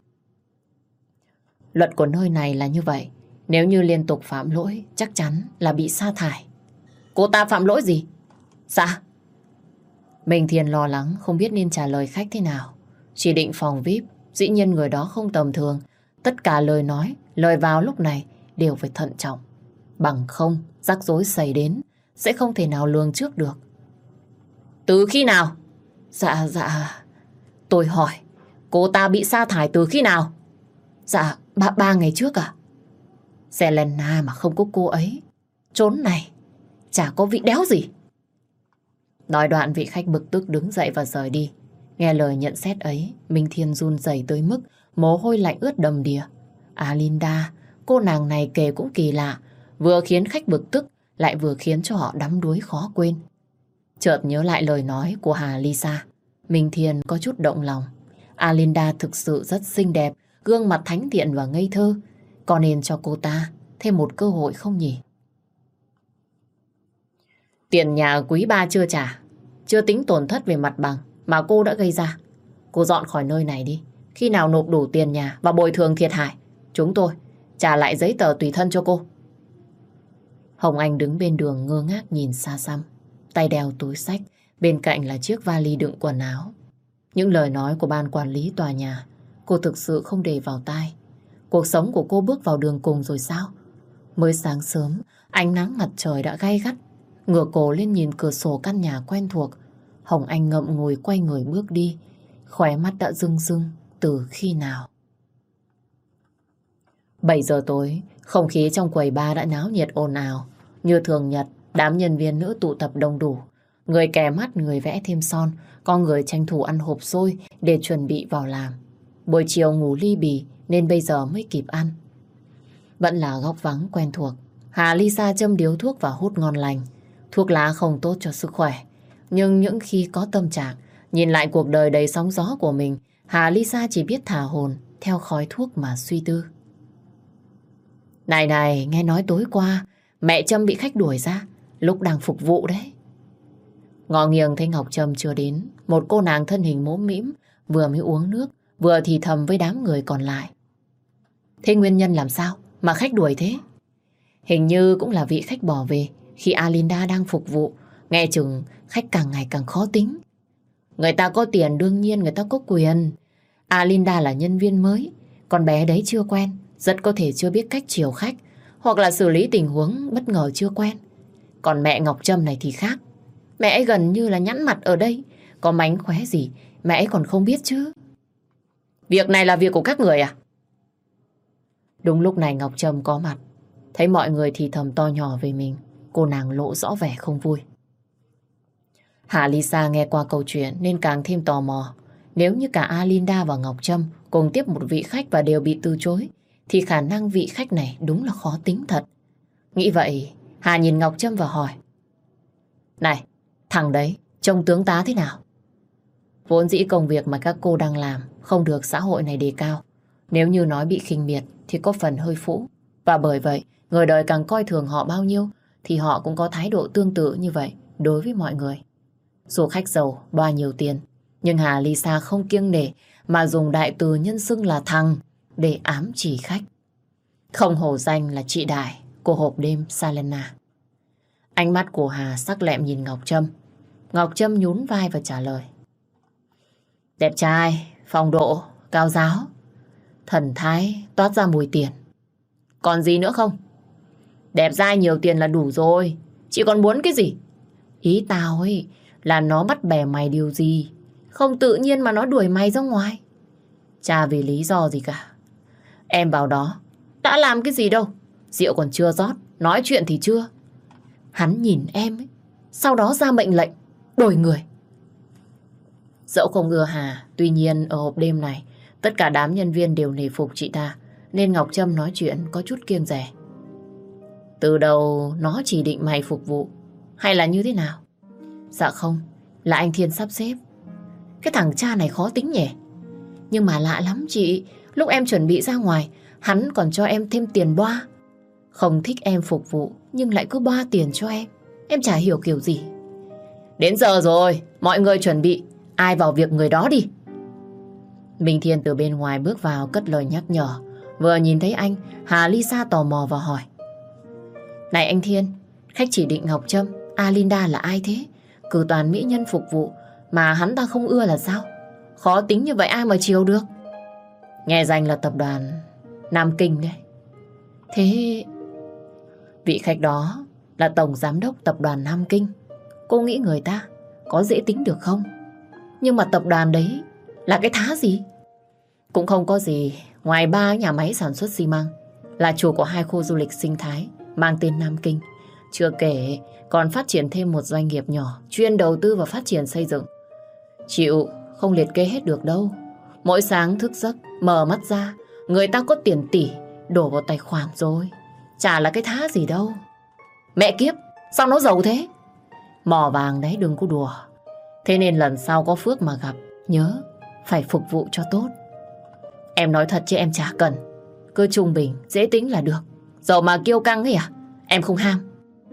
Luật của nơi này là như vậy. Nếu như liên tục phạm lỗi, chắc chắn là bị sa thải. Cô ta phạm lỗi gì? Dạ. Minh Thiên lo lắng không biết nên trả lời khách thế nào. Chỉ định phòng VIP, dĩ nhiên người đó không tầm thường. Tất cả lời nói, lời vào lúc này đều phải thận trọng. Bằng không, rắc rối xảy đến, sẽ không thể nào lường trước được. Từ khi nào? Dạ, tôi hỏi, cô ta bị sa thải từ khi nào? Dạ, 3 ngày trước à? Selena mà không có cô ấy, chốn này chả có vị đéo gì. Nói đoạn vị khách bực tức đứng dậy và rời đi. Nghe lời nhận xét ấy, Minh Thiên run rẩy tới mức mồ hôi lạnh ướt đầm đìa. Alinda, cô nàng này kể cũng kỳ lạ, vừa khiến khách bực tức, lại vừa khiến cho họ đắm đuối khó quên. Chợt nhớ lại lời nói của Hà Lisa, Minh Thiên có chút động lòng. Alinda thực sự rất xinh đẹp, gương mặt thánh thiện và ngây thơ. Có nên cho cô ta thêm một cơ hội không nhỉ? Tiền nhà quý ba chưa trả, chưa tính tổn thất về mặt bằng mà cô đã gây ra. Cô dọn khỏi nơi này đi. Khi nào nộp đủ tiền nhà và bồi thường thiệt hại, chúng tôi trả lại giấy tờ tùy thân cho cô. Hồng Anh đứng bên đường ngơ ngác nhìn xa xăm, tay đeo túi xách, bên cạnh là chiếc vali đựng quần áo. Những lời nói của ban quản lý tòa nhà cô thực sự không để vào tai. Cuộc sống của cô bước vào đường cùng rồi sao? Mới sáng sớm, ánh nắng mặt trời đã gay gắt. Ngửa cổ lên nhìn cửa sổ căn nhà quen thuộc, Hồng Anh ngậm ngùi quay người bước đi, khóe mắt đã rưng rưng từ khi nào. 7 giờ tối, không khí trong quầy bar đã náo nhiệt ồn ào. Như thường nhật, đám nhân viên nữ tụ tập đông đủ. Người kè mắt, người vẽ thêm son, có người tranh thủ ăn hộp xôi để chuẩn bị vào làm. Buổi chiều ngủ ly bì nên bây giờ mới kịp ăn. Vẫn là góc vắng quen thuộc. Hà Lisa châm điếu thuốc và hút ngon lành. Thuốc lá không tốt cho sức khỏe. Nhưng những khi có tâm trạng, nhìn lại cuộc đời đầy sóng gió của mình, Hà Lisa chỉ biết thả hồn theo khói thuốc mà suy tư. Này, nghe nói tối qua Mẹ Trâm bị khách đuổi ra lúc đang phục vụ đấy. Ngọ nghiêng thấy Ngọc Trâm chưa đến, một cô nàng thân hình mốm mĩm vừa mới uống nước, vừa thì thầm với đám người còn lại. Thế nguyên nhân làm sao mà khách đuổi thế? Hình như cũng là vị khách bỏ về khi Alinda đang phục vụ. Nghe chừng khách càng ngày càng khó tính. Người ta có tiền đương nhiên người ta có quyền. Alinda là nhân viên mới, con bé đấy chưa quen, rất có thể chưa biết cách chiều khách, hoặc là xử lý tình huống bất ngờ chưa quen. Còn mẹ Ngọc Trâm này thì khác. Mẹ ấy gần như là nhẵn mặt ở đây, có mánh khóe gì mẹ ấy còn không biết chứ. Việc này là việc của các người à? Đúng lúc này Ngọc Trâm có mặt. Thấy mọi người thì thầm to nhỏ về mình, cô nàng lộ rõ vẻ không vui. Hạ Lisa nghe qua câu chuyện nên càng thêm tò mò. Nếu như cả Alinda và Ngọc Trâm cùng tiếp một vị khách và đều bị từ chối, thì khả năng vị khách này đúng là khó tính thật. Nghĩ vậy, Hà nhìn Ngọc Trâm và hỏi. Này, thằng đấy, trông tướng tá thế nào? Vốn dĩ công việc mà các cô đang làm không được xã hội này đề cao. Nếu như nói bị khinh miệt thì có phần hơi phũ. Và bởi vậy, người đời càng coi thường họ bao nhiêu thì họ cũng có thái độ tương tự như vậy đối với mọi người. Dù khách giàu, đoa nhiều tiền, nhưng Hà Lisa không kiêng nể mà dùng đại từ nhân xưng là thằng để ám chỉ khách. Không hổ danh là chị Đại của hộp đêm Selena. Ánh mắt của Hà sắc lẹm nhìn Ngọc Trâm. Ngọc Trâm nhún vai và trả lời. Đẹp trai, phong độ, cao giáo, thần thái toát ra mùi tiền. Còn gì nữa không? Đẹp dai nhiều tiền là đủ rồi. Chị còn muốn cái gì? Ý tao ấy là nó bắt bẻ mày điều gì, không tự nhiên mà nó đuổi mày ra ngoài. Chả vì lý do gì cả. Em vào đó đã làm cái gì đâu. Rượu còn chưa rót, nói chuyện thì chưa. Hắn nhìn em ấy, sau đó ra mệnh lệnh đổi người. Dẫu không ưa Hà, tuy nhiên ở hộp đêm này tất cả đám nhân viên đều nể phục chị ta, nên Ngọc Trâm nói chuyện có chút kiêng dè. Từ đầu nó chỉ định mày phục vụ hay là như thế nào? Dạ không, là anh Thiên sắp xếp. Cái thằng cha này khó tính nhỉ. Nhưng mà lạ lắm chị, lúc em chuẩn bị ra ngoài hắn còn cho em thêm tiền boa. Không thích em phục vụ nhưng lại cứ boa tiền cho em. Em chả hiểu kiểu gì. Đến giờ rồi, mọi người chuẩn bị, ai vào việc người đó đi. Minh Thiên từ bên ngoài bước vào cất lời nhắc nhở. Vừa nhìn thấy anh, Hà Lisa tò mò và hỏi. Này anh Thiên, khách chỉ định Ngọc Trâm, Alinda là ai thế? Cử toàn mỹ nhân phục vụ mà hắn ta không ưa là sao? Khó tính như vậy ai mà chiều được? Nghe danh là tập đoàn Nam Kinh đấy. Thế vị khách đó là tổng giám đốc tập đoàn Nam Kinh. Cô nghĩ người ta có dễ tính được không? Nhưng mà tập đoàn đấy là cái thá gì? Cũng không có gì ngoài 3 nhà máy sản xuất xi măng, là chủ của 2 khu du lịch sinh thái mang tên Nam Kinh. Chưa kể còn phát triển thêm một doanh nghiệp nhỏ chuyên đầu tư và phát triển xây dựng. Chịu không liệt kê hết được đâu. Mỗi sáng thức giấc mở mắt ra, người ta có tiền tỷ đổ vào tài khoản rồi. Chả là cái thá gì đâu. Mẹ kiếp, sao nó giàu thế? Mỏ vàng đấy đừng có đùa. Thế nên lần sau có phước mà gặp, nhớ phải phục vụ cho tốt. Em nói thật chứ em chả cần. Cứ trung bình, dễ tính là được. Dẫu mà kiêu căng ấy à? Em không ham.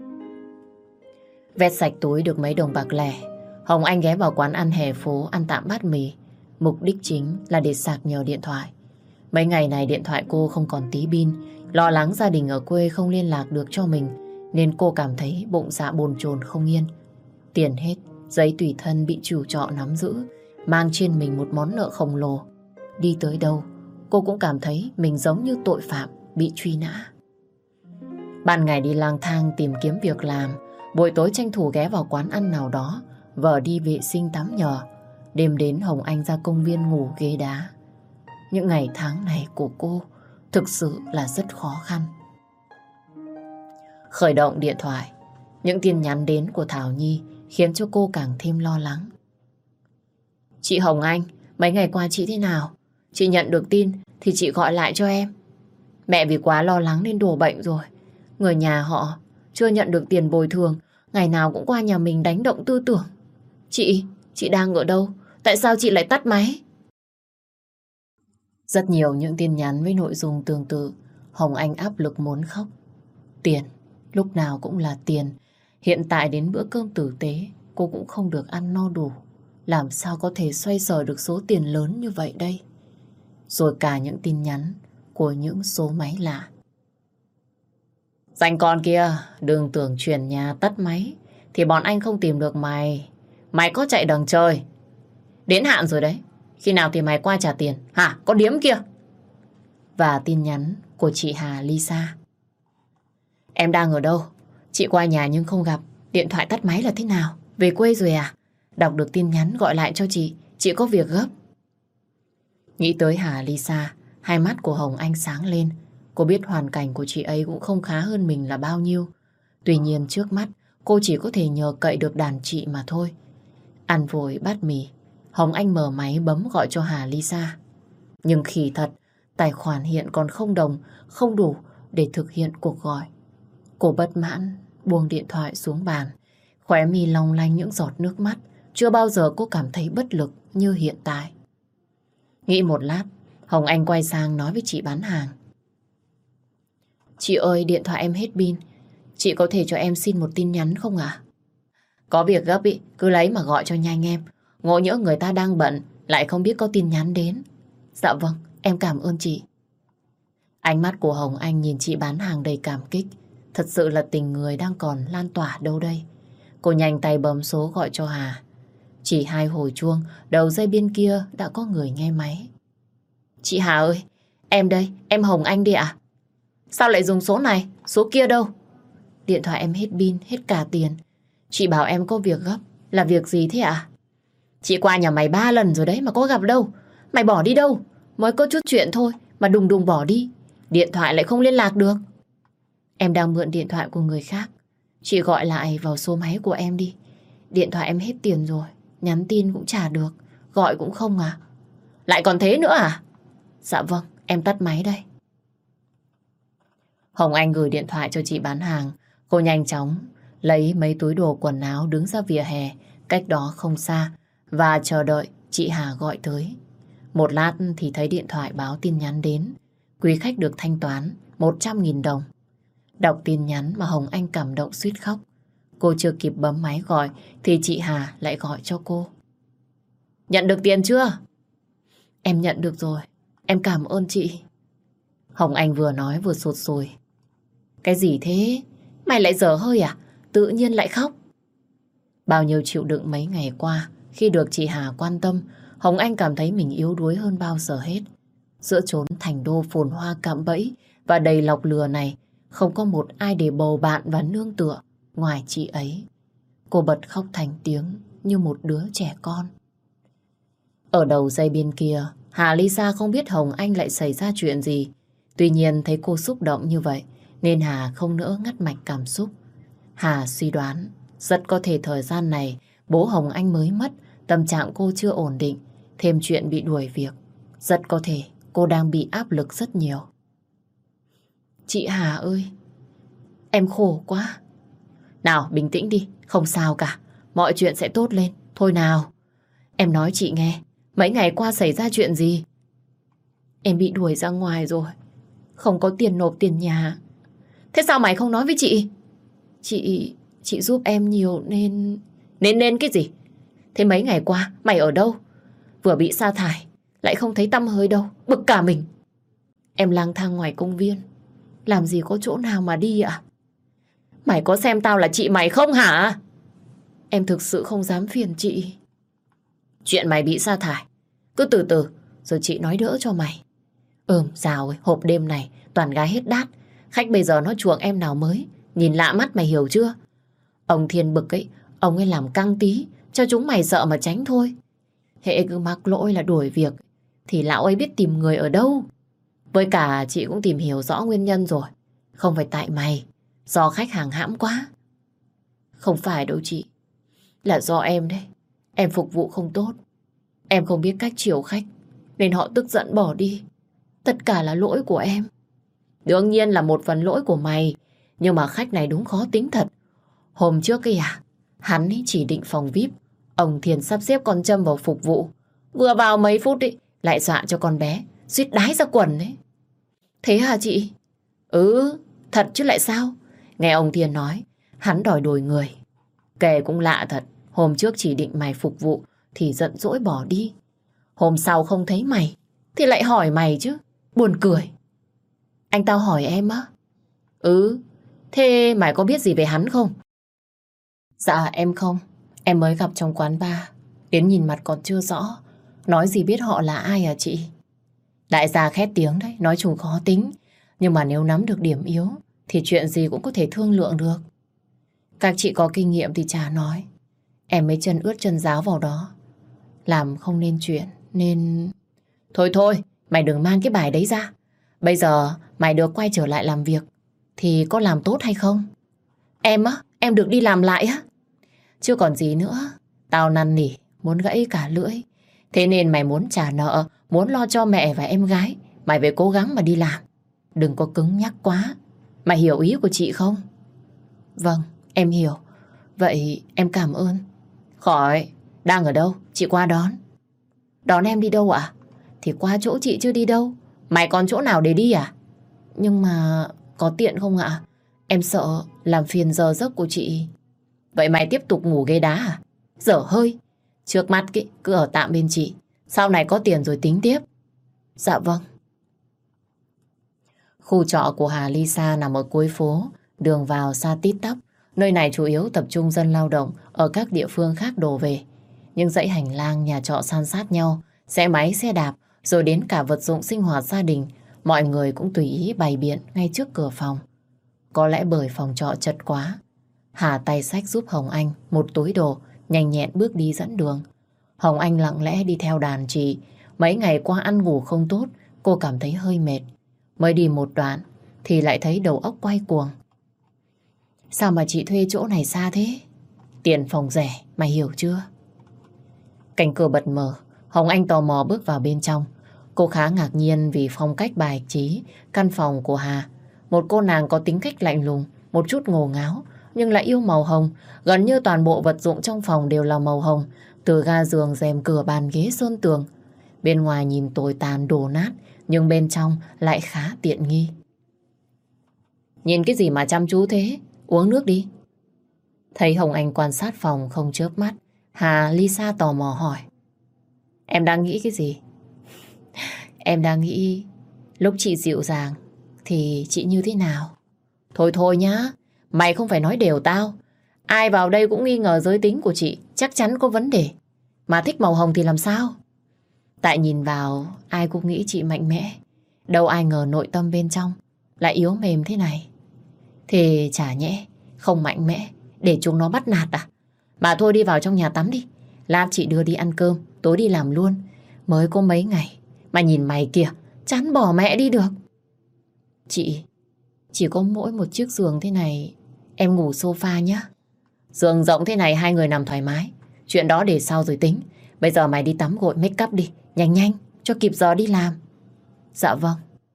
Vét sạch túi được mấy đồng bạc lẻ, Hồng Anh ghé vào quán ăn hè phố ăn tạm bát mì. Mục đích chính là để sạc nhờ điện thoại. Mấy ngày này điện thoại cô không còn tí pin. Lo lắng gia đình ở quê không liên lạc được cho mình, nên cô cảm thấy bụng dạ bồn chồn không yên. Tiền hết, giấy tùy thân bị chủ trọ nắm giữ, mang trên mình một món nợ khổng lồ. Đi tới đâu, cô cũng cảm thấy mình giống như tội phạm bị truy nã. Ban ngày đi lang thang tìm kiếm việc làm, buổi tối tranh thủ ghé vào quán ăn nào đó, vợ đi vệ sinh tắm nhờ. Đêm đến Hồng Anh ra công viên ngủ ghế đá. Những ngày tháng này của cô thực sự là rất khó khăn. Khởi động điện thoại, những tin nhắn đến của Thảo Nhi khiến cho cô càng thêm lo lắng. Chị Hồng Anh, mấy ngày qua chị thế nào? Chị nhận được tin thì chị gọi lại cho em. Mẹ vì quá lo lắng nên đổ bệnh rồi. Người nhà họ chưa nhận được tiền bồi thường, ngày nào cũng qua nhà mình đánh động tư tưởng. Chị đang ở đâu? Tại sao chị lại tắt máy? Rất nhiều những tin nhắn với nội dung tương tự. Hồng Anh áp lực muốn khóc. Tiền, Lúc nào cũng là tiền. Hiện tại đến bữa cơm tử tế, cô cũng không được ăn no đủ. Làm sao có thể xoay sở được số tiền lớn như vậy đây? Rồi cả những tin nhắn của những số máy lạ. Dành con kia, đừng tưởng chuyển nhà tắt máy thì bọn anh không tìm được mày. Mày có chạy đằng trời. Đến hạn rồi đấy. Khi nào thì mày qua trả tiền? Hả? Có điếm kia. Và tin nhắn của chị Hà Lisa. Em đang ở đâu? Chị qua nhà nhưng không gặp. Điện thoại tắt máy là thế nào? Về quê rồi à? Đọc được tin nhắn gọi lại cho chị. Chị có việc gấp. Nghĩ tới Hà Lisa, hai mắt của Hồng Anh sáng lên. Cô biết hoàn cảnh của chị ấy cũng không khá hơn mình là bao nhiêu. Tuy nhiên trước mắt, cô chỉ có thể nhờ cậy được đàn chị mà thôi. Ăn vội bát mì, Hồng Anh mở máy bấm gọi cho Hà Lisa. Nhưng khỉ thật, tài khoản hiện còn không đồng, không đủ để thực hiện cuộc gọi. Cô bất mãn buông điện thoại xuống bàn, khóe mi long lanh những giọt nước mắt. Chưa bao giờ cô cảm thấy bất lực như hiện tại. Nghĩ một lát, Hồng Anh quay sang nói với chị bán hàng. Chị ơi, điện thoại em hết pin. Chị có thể cho em xin một tin nhắn không ạ? Có việc gấp ý, cứ lấy mà gọi cho nhanh em. Ngộ nhỡ người ta đang bận, lại không biết có tin nhắn đến. Dạ vâng, em cảm ơn chị. Ánh mắt của Hồng Anh nhìn chị bán hàng đầy cảm kích. Thật sự là tình người đang còn lan tỏa đâu đây. Cô nhanh tay bấm số gọi cho Hà. Chỉ 2 hồi chuông, đầu dây bên kia đã có người nghe máy. Chị Hà ơi, em đây, em Hồng Anh đi ạ. Sao lại dùng số này, số kia đâu? Điện thoại em hết pin, hết cả tiền. Chị bảo em có việc gấp, là việc gì thế ạ? Chị qua nhà mày 3 lần rồi đấy mà có gặp đâu. Mày bỏ đi đâu? Mới có chút chuyện thôi mà đùng đùng bỏ đi. Điện thoại lại không liên lạc được. Em đang mượn điện thoại của người khác. Chị gọi lại vào số máy của em đi. Điện thoại em hết tiền rồi. Nhắn tin cũng chả được. Gọi cũng không à? Lại còn thế nữa à? Dạ vâng, em tắt máy đây. Hồng Anh gửi điện thoại cho chị bán hàng. Cô nhanh chóng lấy mấy túi đồ quần áo đứng ra vỉa hè cách đó không xa và chờ đợi chị Hà gọi tới. Một lát thì thấy điện thoại báo tin nhắn đến. Quý khách được thanh toán 100.000 đồng. Đọc tin nhắn mà Hồng Anh cảm động suýt khóc. Cô chưa kịp bấm máy gọi thì chị Hà lại gọi cho cô. Nhận được tiền chưa? Em nhận được rồi. Em cảm ơn chị. Hồng Anh vừa nói vừa sụt sùi. Cái gì thế? Mày lại dở hơi à? Tự nhiên lại khóc. Bao nhiêu chịu đựng mấy ngày qua, khi được chị Hà quan tâm, Hồng Anh cảm thấy mình yếu đuối hơn bao giờ hết. Giữa chốn thành đô phồn hoa cạm bẫy và đầy lọc lừa này, không có một ai để bầu bạn và nương tựa ngoài chị ấy. Cô bật khóc thành tiếng như một đứa trẻ con. Ở đầu dây bên kia, Hà Lisa không biết Hồng Anh lại xảy ra chuyện gì. Tuy nhiên thấy cô xúc động như vậy, nên Hà không nỡ ngắt mạch cảm xúc. Hà suy đoán, rất có thể thời gian này bố Hồng Anh mới mất, tâm trạng cô chưa ổn định, thêm chuyện bị đuổi việc. Rất có thể cô đang bị áp lực rất nhiều. Chị Hà ơi, em khổ quá. Nào, bình tĩnh đi, không sao cả, mọi chuyện sẽ tốt lên. Thôi nào, em nói chị nghe, mấy ngày qua xảy ra chuyện gì? Em bị đuổi ra ngoài rồi, không có tiền nộp tiền nhà. Thế sao mày không nói với chị? Chị giúp em nhiều nên... Nên cái gì? Thế mấy ngày qua mày ở đâu? Vừa bị sa thải, lại không thấy tăm hơi đâu, bực cả mình. Em lang thang ngoài công viên, làm gì có chỗ nào mà đi ạ? Mày có xem tao là chị mày không hả? Em thực sự không dám phiền chị. Chuyện mày bị sa thải, cứ từ từ, rồi chị nói đỡ cho mày. Dào ơi, hộp đêm này toàn gái hết đát. Khách bây giờ nó chuộng em nào mới, nhìn lạ mắt mày hiểu chưa? Ông Thiên bực ấy, ông ấy làm căng tí, cho chúng mày sợ mà tránh thôi. Hễ cứ mắc lỗi là đuổi việc, thì lão ấy biết tìm người ở đâu. Với cả chị cũng tìm hiểu rõ nguyên nhân rồi. Không phải tại mày, do khách hàng hãm quá. Không phải đâu chị, là do em đấy. Em phục vụ không tốt. Em không biết cách chiều khách, nên họ tức giận bỏ đi. Tất cả là lỗi của em. Đương nhiên là một phần lỗi của mày, nhưng mà khách này đúng khó tính thật. Hôm trước ấy hắn ấy chỉ định phòng VIP, ông Thiền sắp xếp con Trâm vào phục vụ. Vừa vào mấy phút ấy, lại dọa cho con bé suýt đái ra quần ấy. Thế hả chị? Thật chứ lại sao? Nghe ông Thiên nói, hắn đòi đổi người. Kể cũng lạ thật, hôm trước chỉ định mày phục vụ thì giận dỗi bỏ đi. Hôm sau không thấy mày thì lại hỏi mày chứ, buồn cười. Anh tao hỏi em á? Ừ, thế mày có biết gì về hắn không? Dạ em không, em mới gặp trong quán bar, đến nhìn mặt còn chưa rõ. Nói gì biết họ là ai à chị? Đại gia khét tiếng đấy, nói chung khó tính. Nhưng mà nếu nắm được điểm yếu thì chuyện gì cũng có thể thương lượng được. Các chị có kinh nghiệm thì chả nói. Em mới chân ướt chân ráo vào đó, làm không nên chuyện, nên... Thôi thôi, mày đừng mang cái bài đấy ra. Bây giờ mày được quay trở lại làm việc thì có làm tốt hay không? Em á, em được đi làm lại á. Chứ còn gì nữa, tao năn nỉ, muốn gãy cả lưỡi. Thế nên mày muốn trả nợ, muốn lo cho mẹ và em gái, mày phải cố gắng mà đi làm. Đừng có cứng nhắc quá. Mày hiểu ý của chị không? Vâng, em hiểu. Vậy em cảm ơn. Khỏi, đang ở đâu? Chị qua đón. Đón em đi đâu ạ? Thì qua chỗ chị chứ đi đâu. Mày còn chỗ nào để đi à? Nhưng mà có tiện không ạ? Em sợ làm phiền giờ giấc của chị. Vậy mày tiếp tục ngủ ghế đá à? Dở hơi. Trước mắt cứ ở tạm bên chị. Sau này có tiền rồi tính tiếp. Dạ vâng. Khu trọ của Hà Lisa nằm ở cuối phố, đường vào xa tít tắp. Nơi này chủ yếu tập trung dân lao động ở các địa phương khác đổ về. Những dãy hành lang nhà trọ san sát nhau, xe máy, xe đạp, rồi đến cả vật dụng sinh hoạt gia đình, mọi người cũng tùy ý bày biện ngay trước cửa phòng. Có lẽ bởi phòng trọ chật quá, Hà tay xách giúp Hồng Anh một túi đồ, nhanh nhẹn bước đi dẫn đường. Hồng Anh lặng lẽ đi theo đàn chị. Mấy ngày qua ăn ngủ không tốt, cô cảm thấy hơi mệt. Mới đi một đoạn thì lại thấy đầu óc quay cuồng. Sao mà chị thuê chỗ này xa thế? Tiền phòng rẻ, mày hiểu chưa? Cánh cửa bật mở, Hồng Anh tò mò bước vào bên trong. Cô khá ngạc nhiên vì phong cách bài trí căn phòng của Hà. Một cô nàng có tính cách lạnh lùng, một chút ngổ ngáo, nhưng lại yêu màu hồng. Gần như toàn bộ vật dụng trong phòng đều là màu hồng, từ ga giường, rèm cửa, bàn ghế, sơn tường. Bên ngoài nhìn tồi tàn đổ nát, nhưng bên trong lại khá tiện nghi. Nhìn cái gì mà chăm chú thế? Uống nước đi. Thấy Hồng Anh quan sát phòng không chớp mắt, Hà Lisa tò mò hỏi. Em đang nghĩ cái gì? Em đang nghĩ lúc chị dịu dàng thì chị như thế nào? Thôi thôi nhá, mày không phải nói đều tao. Ai vào đây cũng nghi ngờ giới tính của chị, chắc chắn có vấn đề. Mà thích màu hồng thì làm sao? Tại nhìn vào ai cũng nghĩ chị mạnh mẽ. Đâu ai ngờ nội tâm bên trong lại yếu mềm thế này. Thì chả nhẽ không mạnh mẽ để chúng nó bắt nạt à? Mà thôi đi vào trong nhà tắm đi. Lát chị đưa đi ăn cơm, tối đi làm luôn. Mới có mấy ngày mà nhìn mày kìa, chán bỏ mẹ đi được. Chị, chỉ có mỗi một chiếc giường thế này, em ngủ sofa nhá. Giường rộng thế này hai người nằm thoải mái. Chuyện đó để sau rồi tính. Bây giờ mày đi tắm gội make up đi, nhanh nhanh, cho kịp giờ đi làm. Dạ vâng.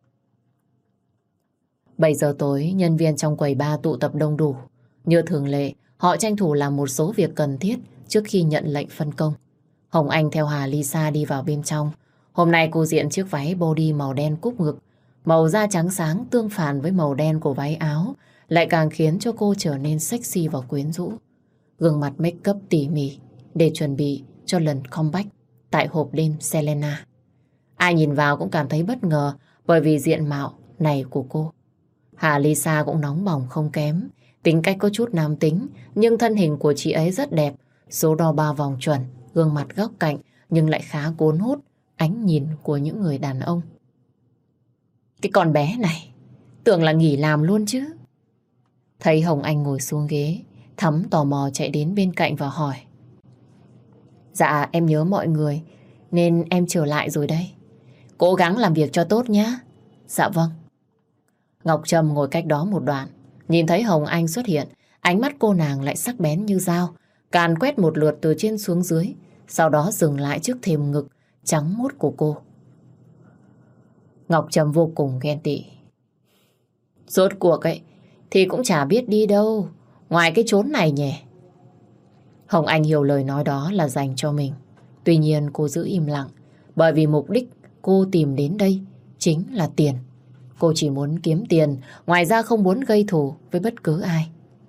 7 giờ tối, nhân viên trong quầy bar tụ tập đông đủ. Như thường lệ, họ tranh thủ làm một số việc cần thiết trước khi nhận lệnh phân công. Hồng Anh theo Hà Lisa đi vào bên trong. Hôm nay cô diện chiếc váy body màu đen cúp ngực. Màu da trắng sáng tương phản với màu đen của váy áo lại càng khiến cho cô trở nên sexy và quyến rũ. Gương mặt make up tỉ mỉ để chuẩn bị cho lần comeback tại hộp đêm Selena. Ai nhìn vào cũng cảm thấy bất ngờ bởi vì diện mạo này của cô. Hà Lisa cũng nóng bỏng không kém, tính cách có chút nam tính, nhưng thân hình của chị ấy rất đẹp, số đo 3 vòng chuẩn, gương mặt góc cạnh nhưng lại khá cuốn hút ánh nhìn của những người đàn ông. Cái con bé này, tưởng là nghỉ làm luôn chứ. Thấy Hồng Anh ngồi xuống ghế, Thắm tò mò chạy đến bên cạnh và hỏi. Dạ em nhớ mọi người nên em trở lại rồi đây. Cố gắng làm việc cho tốt nhé. Dạ vâng. Ngọc Trâm ngồi cách đó một đoạn, nhìn thấy Hồng Anh xuất hiện, ánh mắt cô nàng lại sắc bén như dao, càn quét một lượt từ trên xuống dưới, sau đó dừng lại trước thềm ngực trắng muốt của cô. Ngọc Trâm vô cùng ghen tị. Rốt cuộc ấy thì cũng chả biết đi đâu ngoài cái chốn này nhỉ. Hồng Anh hiểu lời nói đó là dành cho mình. Tuy nhiên cô giữ im lặng, bởi vì mục đích cô tìm đến đây chính là tiền. Cô chỉ muốn kiếm tiền, ngoài ra không muốn gây thù với bất cứ ai.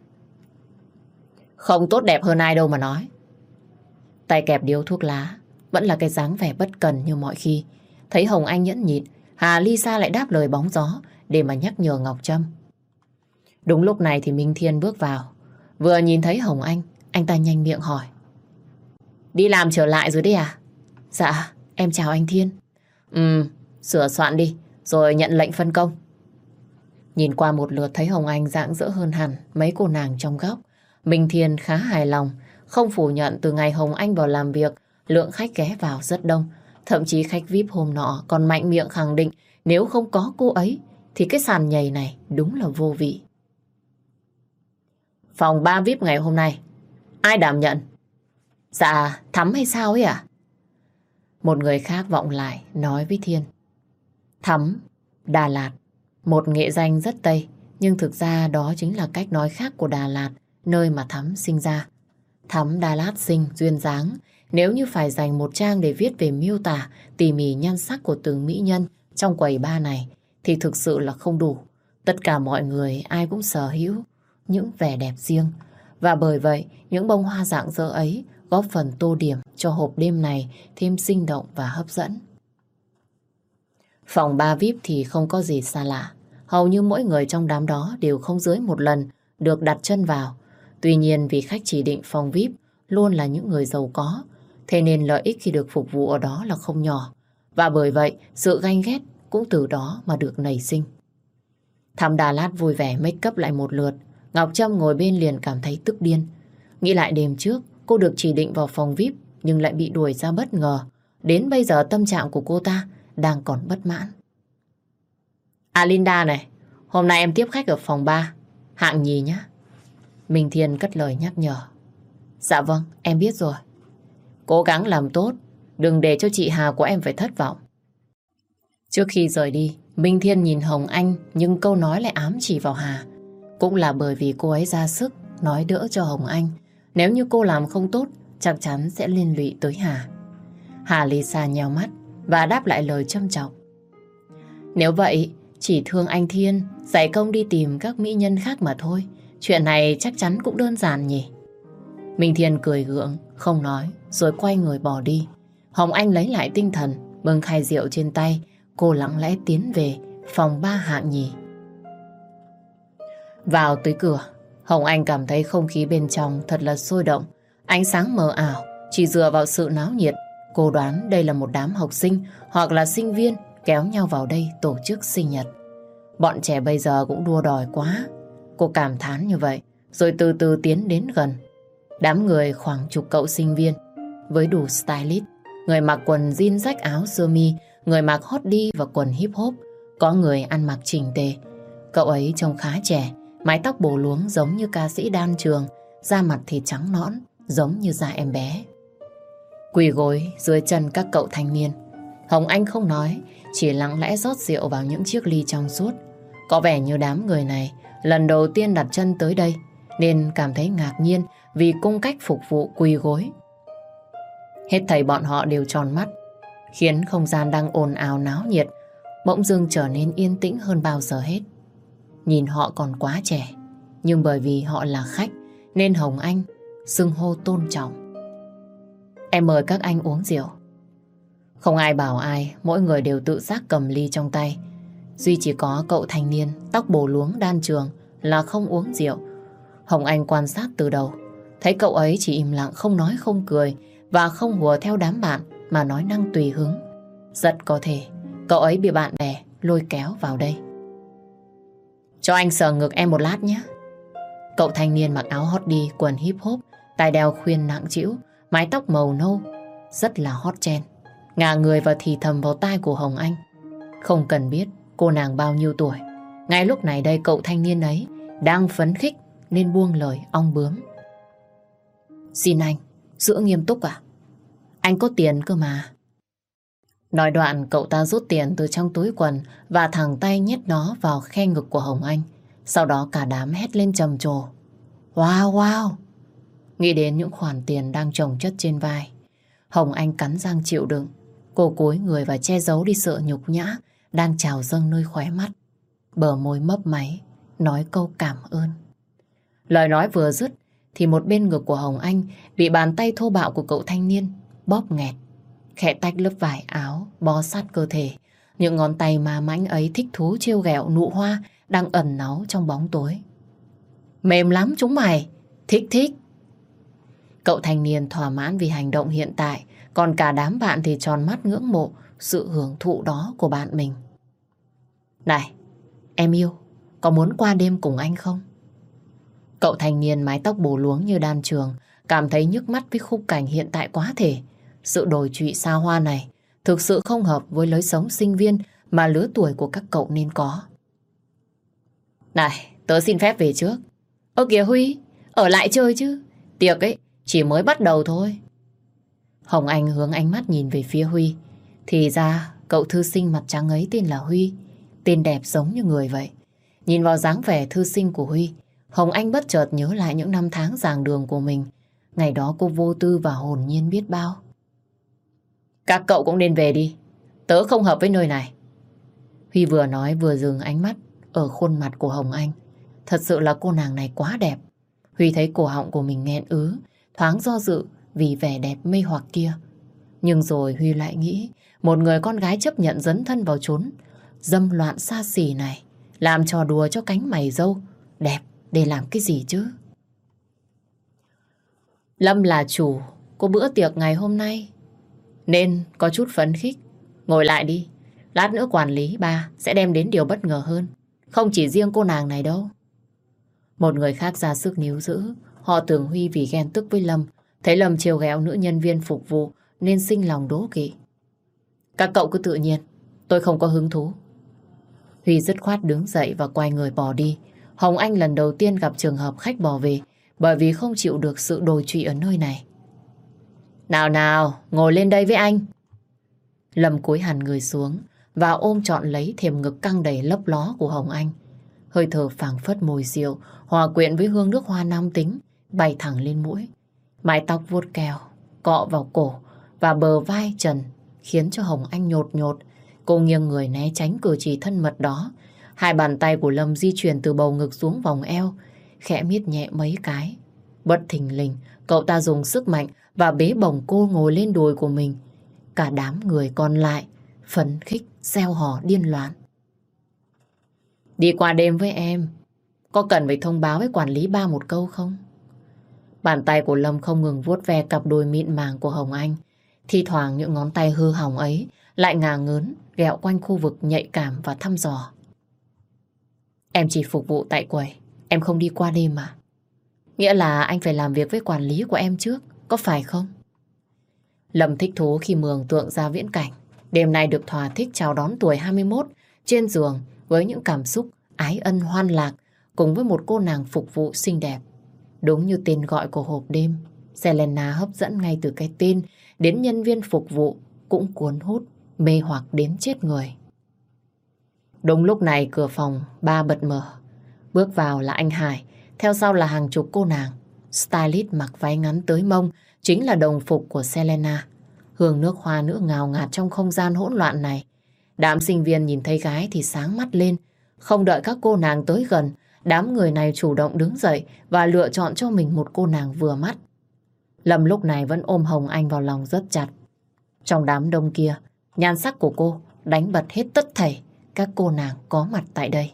Không tốt đẹp hơn ai đâu mà nói. Tay kẹp điếu thuốc lá, vẫn là cái dáng vẻ bất cần như mọi khi. Thấy Hồng Anh nhẫn nhịn, Hà Lisa lại đáp lời bóng gió để mà nhắc nhở Ngọc Trâm. Đúng lúc này thì Minh Thiên bước vào. Vừa nhìn thấy Hồng anh ta nhanh miệng hỏi. Đi làm trở lại rồi đấy à? Dạ, em chào anh Thiên. Sửa soạn đi, rồi nhận lệnh phân công. Nhìn qua một lượt thấy Hồng Anh rạng rỡ hơn hẳn mấy cô nàng trong góc. Minh Thiên khá hài lòng, không phủ nhận từ ngày Hồng Anh vào làm việc, lượng khách ghé vào rất đông. Thậm chí khách VIP hôm nọ còn mạnh miệng khẳng định nếu không có cô ấy thì cái sàn nhảy này đúng là vô vị. Phòng 3 VIP ngày hôm nay, ai đảm nhận? Dạ, Thắm hay sao ấy à? Một người khác vọng lại nói với Thiên. Thắm, Đà Lạt, một nghệ danh rất Tây, nhưng thực ra đó chính là cách nói khác của Đà Lạt, nơi mà Thắm sinh ra. Thắm Đà Lạt sinh, duyên dáng, nếu như phải dành một trang để viết về miêu tả tỉ mỉ nhan sắc của từng mỹ nhân trong quầy bar này thì thực sự là không đủ. Tất cả mọi người ai cũng sở hữu những vẻ đẹp riêng, và bởi vậy những bông hoa rạng rỡ ấy góp phần tô điểm cho hộp đêm này thêm sinh động và hấp dẫn. Phòng 3 VIP thì không có gì xa lạ. Hầu như mỗi người trong đám đó đều không dưới một lần được đặt chân vào. Tuy nhiên vì khách chỉ định phòng VIP luôn là những người giàu có, thế nên lợi ích khi được phục vụ ở đó là không nhỏ. Và bởi vậy sự ganh ghét cũng từ đó mà được nảy sinh. Thắm Đà Lạt vui vẻ make up lại một lượt. Ngọc Trâm ngồi bên liền cảm thấy tức điên. Nghĩ lại đêm trước cô được chỉ định vào phòng VIP nhưng lại bị đuổi ra bất ngờ. Đến bây giờ tâm trạng của cô ta đang còn bất mãn. À Linda này, hôm nay em tiếp khách ở phòng 3, hạng nhì nhá. Minh Thiên cất lời nhắc nhở. Dạ vâng, em biết rồi. Cố gắng làm tốt, đừng để cho chị Hà của em phải thất vọng. Trước khi rời đi, Minh Thiên nhìn Hồng Anh nhưng câu nói lại ám chỉ vào Hà. Cũng là bởi vì cô ấy ra sức nói đỡ cho Hồng Anh. Nếu như cô làm không tốt, chắc chắn sẽ liên lụy tới Hà. Hà Lisa nheo mắt và đáp lại lời châm chọc. Nếu vậy, chỉ thương anh Thiên dạy công đi tìm các mỹ nhân khác mà thôi. Chuyện này chắc chắn cũng đơn giản nhỉ. Minh Thiên cười gượng, không nói, rồi quay người bỏ đi. Hồng Anh lấy lại tinh thần, bưng khay rượu trên tay. Cô lặng lẽ tiến về phòng 3 hạng nhì. Vào tới cửa, Hồng Anh cảm thấy không khí bên trong thật là sôi động. Ánh sáng mờ ảo, chỉ dựa vào sự náo nhiệt. Cô đoán đây là một đám học sinh hoặc là sinh viên kéo nhau vào đây tổ chức sinh nhật. Bọn trẻ bây giờ cũng đua đòi quá. Cô cảm thán như vậy, rồi từ từ tiến đến gần. Đám người khoảng chục cậu sinh viên với đủ stylist. Người mặc quần jean rách áo sơ mi, người mặc hot đi và quần hip hop. Có người ăn mặc chỉnh tề. Cậu ấy trông khá trẻ, mái tóc bổ luống giống như ca sĩ Đan Trường, da mặt thì trắng nõn giống như da em bé. Quỳ gối dưới chân các cậu thanh niên. Hồng Anh không nói, chỉ lặng lẽ rót rượu vào những chiếc ly trong suốt. Có vẻ như đám người này lần đầu tiên đặt chân tới đây nên cảm thấy ngạc nhiên vì cung cách phục vụ quỳ gối. Hết thảy bọn họ đều tròn mắt, khiến không gian đang ồn ào náo nhiệt bỗng dưng trở nên yên tĩnh hơn bao giờ hết. Nhìn họ còn quá trẻ, nhưng bởi vì họ là khách nên Hồng Anh xưng hô tôn trọng. Em mời các anh uống rượu. Không ai bảo ai, mỗi người đều tự giác cầm ly trong tay. Duy chỉ có cậu thanh niên tóc bổ luống Đan Trường là không uống rượu. Hồng Anh quan sát từ đầu, thấy cậu ấy chỉ im lặng, không nói không cười và không hùa theo đám bạn mà nói năng tùy hứng. Rất có thể cậu ấy bị bạn bè lôi kéo vào đây. Cho anh sờ ngực em một lát nhé. Cậu thanh niên mặc áo hot đi, quần hip hop, tai đeo khuyên nặng trĩu, mái tóc màu nâu, rất là hot trend. Ngả người và thì thầm vào tai của Hồng Anh. Không cần biết cô nàng bao nhiêu tuổi, ngay lúc này đây cậu thanh niên ấy đang phấn khích nên buông lời ong bướm. Xin anh, giữ nghiêm túc à? Anh có tiền cơ mà. Nói đoạn cậu ta rút tiền từ trong túi quần và thẳng tay nhét nó vào khe ngực của Hồng Anh. Sau đó cả đám hét lên trầm trồ. Wow wow! Nghĩ đến những khoản tiền đang chồng chất trên vai, Hồng Anh cắn răng chịu đựng. Cô cúi người và che giấu đi sự nhục nhã đang trào dâng nơi khóe mắt. bờ môi mấp máy, nói câu cảm ơn. Lời nói vừa dứt thì một bên ngực của Hồng Anh bị bàn tay thô bạo của cậu thanh niên bóp nghẹt, khẽ tách lớp vải áo bó sát cơ thể. Những ngón tay ma mãnh ấy thích thú trêu ghẹo nụ hoa đang ẩn náu trong bóng tối. Mềm lắm chúng mày, thích thích. Cậu thanh niên thỏa mãn vì hành động hiện tại, còn cả đám bạn thì tròn mắt ngưỡng mộ sự hưởng thụ đó của bạn mình. Này, em yêu, có muốn qua đêm cùng anh không? Cậu thanh niên mái tóc bù luống như đan trường, cảm thấy nhức mắt với khung cảnh hiện tại quá thể. Sự đồi trụy xa hoa này thực sự không hợp với lối sống sinh viên mà lứa tuổi của các cậu nên có. Này, tớ xin phép về trước. Ơ kìa Huy, ở lại chơi chứ. Tiệc ấy, chỉ mới bắt đầu thôi. Hồng Anh hướng ánh mắt nhìn về phía Huy. Thì ra, cậu thư sinh mặt trắng ấy tên là Huy. Tên đẹp giống như người vậy. Nhìn vào dáng vẻ thư sinh của Huy, Hồng Anh bất chợt nhớ lại những năm tháng giảng đường của mình. Ngày đó cô vô tư và hồn nhiên biết bao. Các cậu cũng nên về đi. Tớ không hợp với nơi này. Huy vừa nói vừa dừng ánh mắt ở khuôn mặt của Hồng Anh. Thật sự là cô nàng này quá đẹp. Huy thấy cổ họng của mình nghẹn ứ, thoáng do dự vì vẻ đẹp mê hoặc kia. Nhưng rồi Huy lại nghĩ một người con gái chấp nhận dấn thân vào chốn dâm loạn xa xỉ này, làm trò đùa cho cánh mày râu đẹp để làm cái gì chứ? Lâm là chủ của bữa tiệc ngày hôm nay nên có chút phấn khích. Ngồi lại đi, lát nữa quản lý ba sẽ đem đến điều bất ngờ hơn. Không chỉ riêng cô nàng này đâu. Một người khác ra sức níu giữ. Họ tưởng Huy vì ghen tức với Lâm, thấy Lâm trêu ghẹo nữ nhân viên phục vụ nên sinh lòng đố kỵ. Các cậu cứ tự nhiên, tôi không có hứng thú. Huy dứt khoát đứng dậy và quay người bỏ đi. Hồng Anh lần đầu tiên gặp trường hợp khách bỏ về bởi vì không chịu được sự đồi trụy ở nơi này. Nào nào, ngồi lên đây với anh. Lâm cúi hẳn người xuống và ôm trọn lấy thềm ngực căng đầy lấp ló của Hồng Anh. Hơi thở phảng phất mùi rượu hòa quyện với hương nước hoa nam tính bay thẳng lên mũi. Mái tóc vuốt keo cọ vào cổ và bờ vai trần khiến cho Hồng Anh nhột nhột. Cô nghiêng người né tránh cử chỉ thân mật đó. Hai bàn tay của Lâm di chuyển từ bầu ngực xuống vòng eo, khẽ miết nhẹ mấy cái. Bất thình lình, cậu ta dùng sức mạnh và bế bổng cô ngồi lên đùi của mình. Cả đám người còn lại phấn khích, reo hò điên loạn. Đi qua đêm với em, có cần phải thông báo với quản lý ba một câu không? Bàn tay của Lâm không ngừng vuốt ve cặp đùi mịn màng của Hồng Anh. Thi thoảng những ngón tay hư hỏng ấy lại ngả ngớn ghẹo quanh khu vực nhạy cảm và thăm dò. Em chỉ phục vụ tại quầy, em không đi qua đêm mà. Nghĩa là anh phải làm việc với quản lý của em trước, có phải không? Lâm thích thú khi mường tượng ra viễn cảnh đêm nay được thỏa thích chào đón tuổi 21 trên giường với những cảm xúc ái ân hoan lạc cùng với một cô nàng phục vụ xinh đẹp. Đúng như tên gọi của hộp đêm, Selena hấp dẫn ngay từ cái tên, đến nhân viên phục vụ cũng cuốn hút, mê hoặc đến chết người. Đúng lúc này cửa phòng ba bật mở. Bước vào là anh Hải, theo sau là hàng chục cô nàng. Stylist mặc váy ngắn tới mông, chính là đồng phục của Selena. Hương nước hoa nữa ngào ngạt trong không gian hỗn loạn này. Đám sinh viên nhìn thấy gái thì sáng mắt lên. Không đợi các cô nàng tới gần, đám người này chủ động đứng dậy và lựa chọn cho mình một cô nàng vừa mắt. Lâm lúc này vẫn ôm Hồng Anh vào lòng rất chặt. Trong đám đông kia, nhan sắc của cô đánh bật hết tất thảy các cô nàng có mặt tại đây.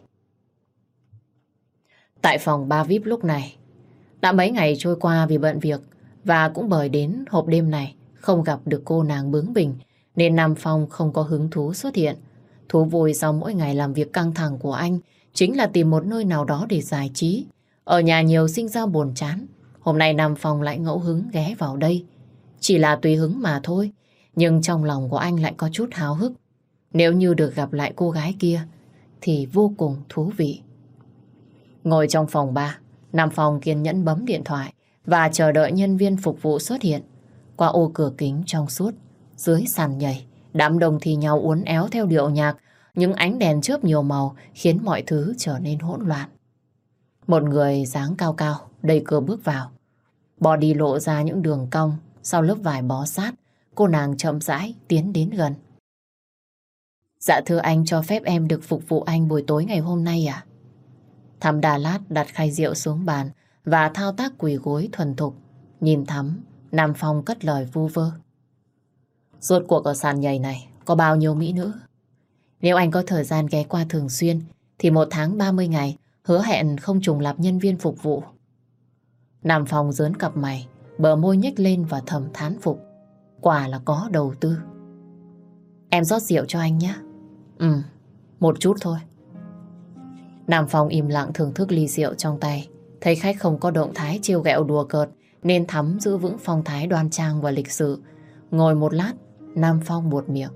Tại phòng bar VIP lúc này, đã mấy ngày trôi qua vì bận việc và cũng bởi đến hộp đêm này không gặp được cô nàng bướng bỉnh nên Nam Phong không có hứng thú xuất hiện. Thú vui sau mỗi ngày làm việc căng thẳng của anh chính là tìm một nơi nào đó để giải trí. Ở nhà nhiều sinh ra buồn chán. Hôm nay Nam Phong lại ngẫu hứng ghé vào đây. Chỉ là tùy hứng mà thôi, nhưng trong lòng của anh lại có chút háo hức. Nếu như được gặp lại cô gái kia thì vô cùng thú vị. Ngồi trong phòng bar, Nam Phong kiên nhẫn bấm điện thoại và chờ đợi nhân viên phục vụ xuất hiện. Qua ô cửa kính trong suốt, dưới sàn nhảy, đám đông thì nhau uốn éo theo điệu nhạc, những ánh đèn chớp nhiều màu khiến mọi thứ trở nên hỗn loạn. Một người dáng cao cao đẩy cửa bước vào. Body lộ ra những đường cong sau lớp vải bó sát, cô nàng chậm rãi tiến đến gần. Dạ thưa anh, cho phép em được phục vụ anh buổi tối ngày hôm nay à? Thắm Đà Lạt đặt khay rượu xuống bàn và thao tác quỳ gối thuần thục. Nhìn Thắm, Nam Phong cất lời vu vơ. Rốt cuộc ở sàn nhảy này có bao nhiêu mỹ nữ? Nếu anh có thời gian ghé qua thường xuyên thì 1 tháng 30 ngày hứa hẹn không trùng lặp nhân viên phục vụ. Nam Phong giớn cặp mày, bờ môi nhếch lên và thầm thán phục. Quả là có đầu tư. Em rót rượu cho anh nhé. Một chút thôi. Nam Phong im lặng thưởng thức ly rượu trong tay. Thấy khách không có động thái trêu ghẹo đùa cợt nên Thắm giữ vững phong thái đoan trang và lịch sự. Ngồi một lát, Nam Phong buột miệng.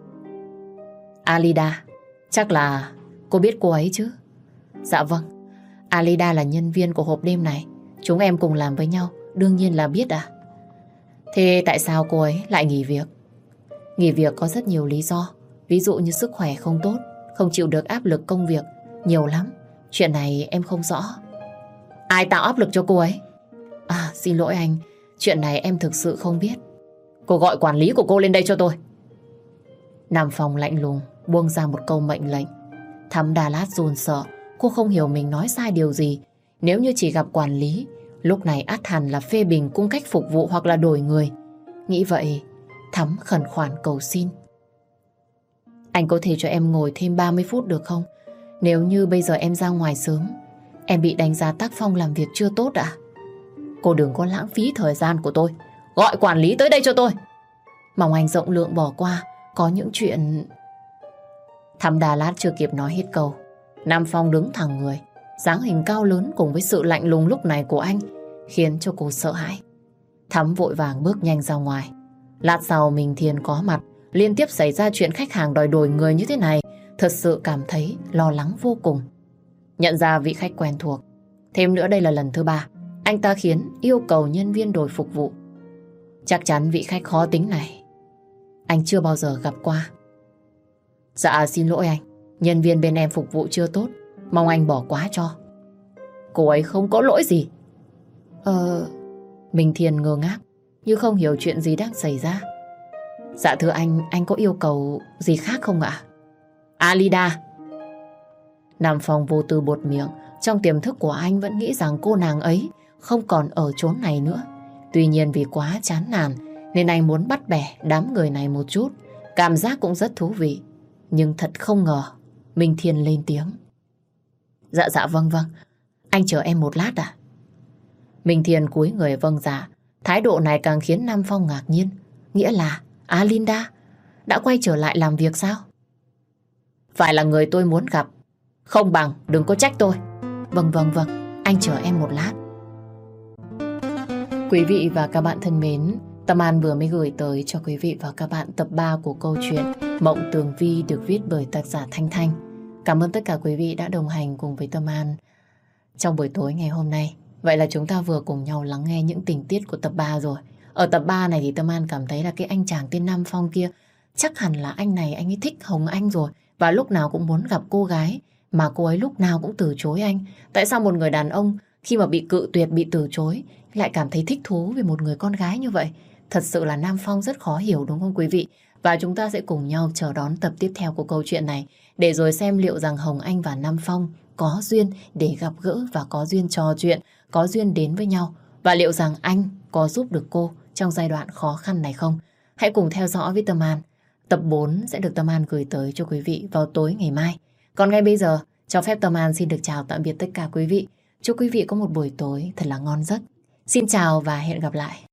Alida, chắc là cô biết cô ấy chứ? Dạ vâng, Alida là nhân viên của hộp đêm này. Chúng em cùng làm với nhau, đương nhiên là biết à. Thế tại sao cô ấy lại nghỉ việc? Nghỉ việc có rất nhiều lý do. Ví dụ như sức khỏe không tốt, không chịu được áp lực công việc, nhiều lắm. Chuyện này em không rõ. Ai tạo áp lực cho cô ấy? À, xin lỗi anh, chuyện này em thực sự không biết. Cô gọi quản lý của cô lên đây cho tôi. Nam Phong lạnh lùng buông ra một câu mệnh lệnh. Thắm Đà Lạt run sợ. Cô không hiểu mình nói sai điều gì. Nếu như chỉ gặp quản lý, lúc này ắt hẳn là phê bình cung cách phục vụ hoặc là đổi người. Nghĩ vậy, Thắm khẩn khoản cầu xin. Anh có thể cho em ngồi thêm 30 phút được không? Nếu như bây giờ em ra ngoài sớm, em bị đánh giá tác phong làm việc chưa tốt ạ. Cô đừng có lãng phí thời gian của tôi. Gọi quản lý tới đây cho tôi. Mong anh rộng lượng bỏ qua. Có những chuyện... Thắm Đà Lạt chưa kịp nói hết câu, Nam Phong đứng thẳng người. Dáng hình cao lớn cùng với sự lạnh lùng lúc này của anh khiến cho cô sợ hãi. Thắm vội vàng bước nhanh ra ngoài. Lát sau Minh Thiên có mặt. Liên tiếp xảy ra chuyện khách hàng đòi đổi người như thế này, thật sự cảm thấy lo lắng vô cùng. Nhận ra vị khách quen thuộc. Thêm nữa đây là lần thứ 3 anh ta khiến yêu cầu nhân viên đổi phục vụ. Chắc chắn vị khách khó tính này anh chưa bao giờ gặp qua. Dạ xin lỗi anh, nhân viên bên em phục vụ chưa tốt, mong anh bỏ qua cho. Cô ấy không có lỗi gì. Minh Thiên ngơ ngác như không hiểu chuyện gì đang xảy ra. Dạ thưa anh có yêu cầu gì khác không ạ? Alida. Nam Phong vô tư buột miệng. Trong tiềm thức của anh vẫn nghĩ rằng cô nàng ấy không còn ở chốn này nữa. Tuy nhiên vì quá chán nản nên anh muốn bắt bẻ đám người này một chút. Cảm giác cũng rất thú vị. Nhưng thật không ngờ Minh Thiên lên tiếng. Dạ vâng, anh chờ em một lát à? Minh Thiên cúi người vâng dạ. Thái độ này càng khiến Nam Phong ngạc nhiên. Nghĩa là Alinda đã quay trở lại làm việc sao? Phải là người tôi muốn gặp. Không bằng đừng có trách tôi. Vâng, anh chờ em một lát. Quý vị và các bạn thân mến, Tâm An vừa mới gửi tới cho quý vị và các bạn tập 3 của câu chuyện Mộng Tường Vi được viết bởi tác giả Thanh Thanh. Cảm ơn tất cả quý vị đã đồng hành cùng với Tâm An trong buổi tối ngày hôm nay. Vậy là chúng ta vừa cùng nhau lắng nghe những tình tiết của tập 3 rồi. Ở tập 3 này thì Tâm An cảm thấy là cái anh chàng tên Nam Phong kia chắc hẳn là anh này anh ấy thích Hồng Anh rồi. Và lúc nào cũng muốn gặp cô gái mà cô ấy lúc nào cũng từ chối anh. Tại sao một người đàn ông khi mà bị cự tuyệt, bị từ chối lại cảm thấy thích thú với một người con gái như vậy? Thật sự là Nam Phong rất khó hiểu đúng không quý vị? Và chúng ta sẽ cùng nhau chờ đón tập tiếp theo của câu chuyện này để rồi xem liệu rằng Hồng Anh và Nam Phong có duyên để gặp gỡ và có duyên trò chuyện, có duyên đến với nhau. Và liệu rằng anh có giúp được cô trong giai đoạn khó khăn này không? Hãy cùng theo dõi với Tâm An. Tập 4 sẽ được Tâm An gửi tới cho quý vị vào tối ngày mai. Còn ngay bây giờ, cho phép Tâm An xin được chào tạm biệt tất cả quý vị. Chúc quý vị có một buổi tối thật là ngon giấc. Xin chào và hẹn gặp lại.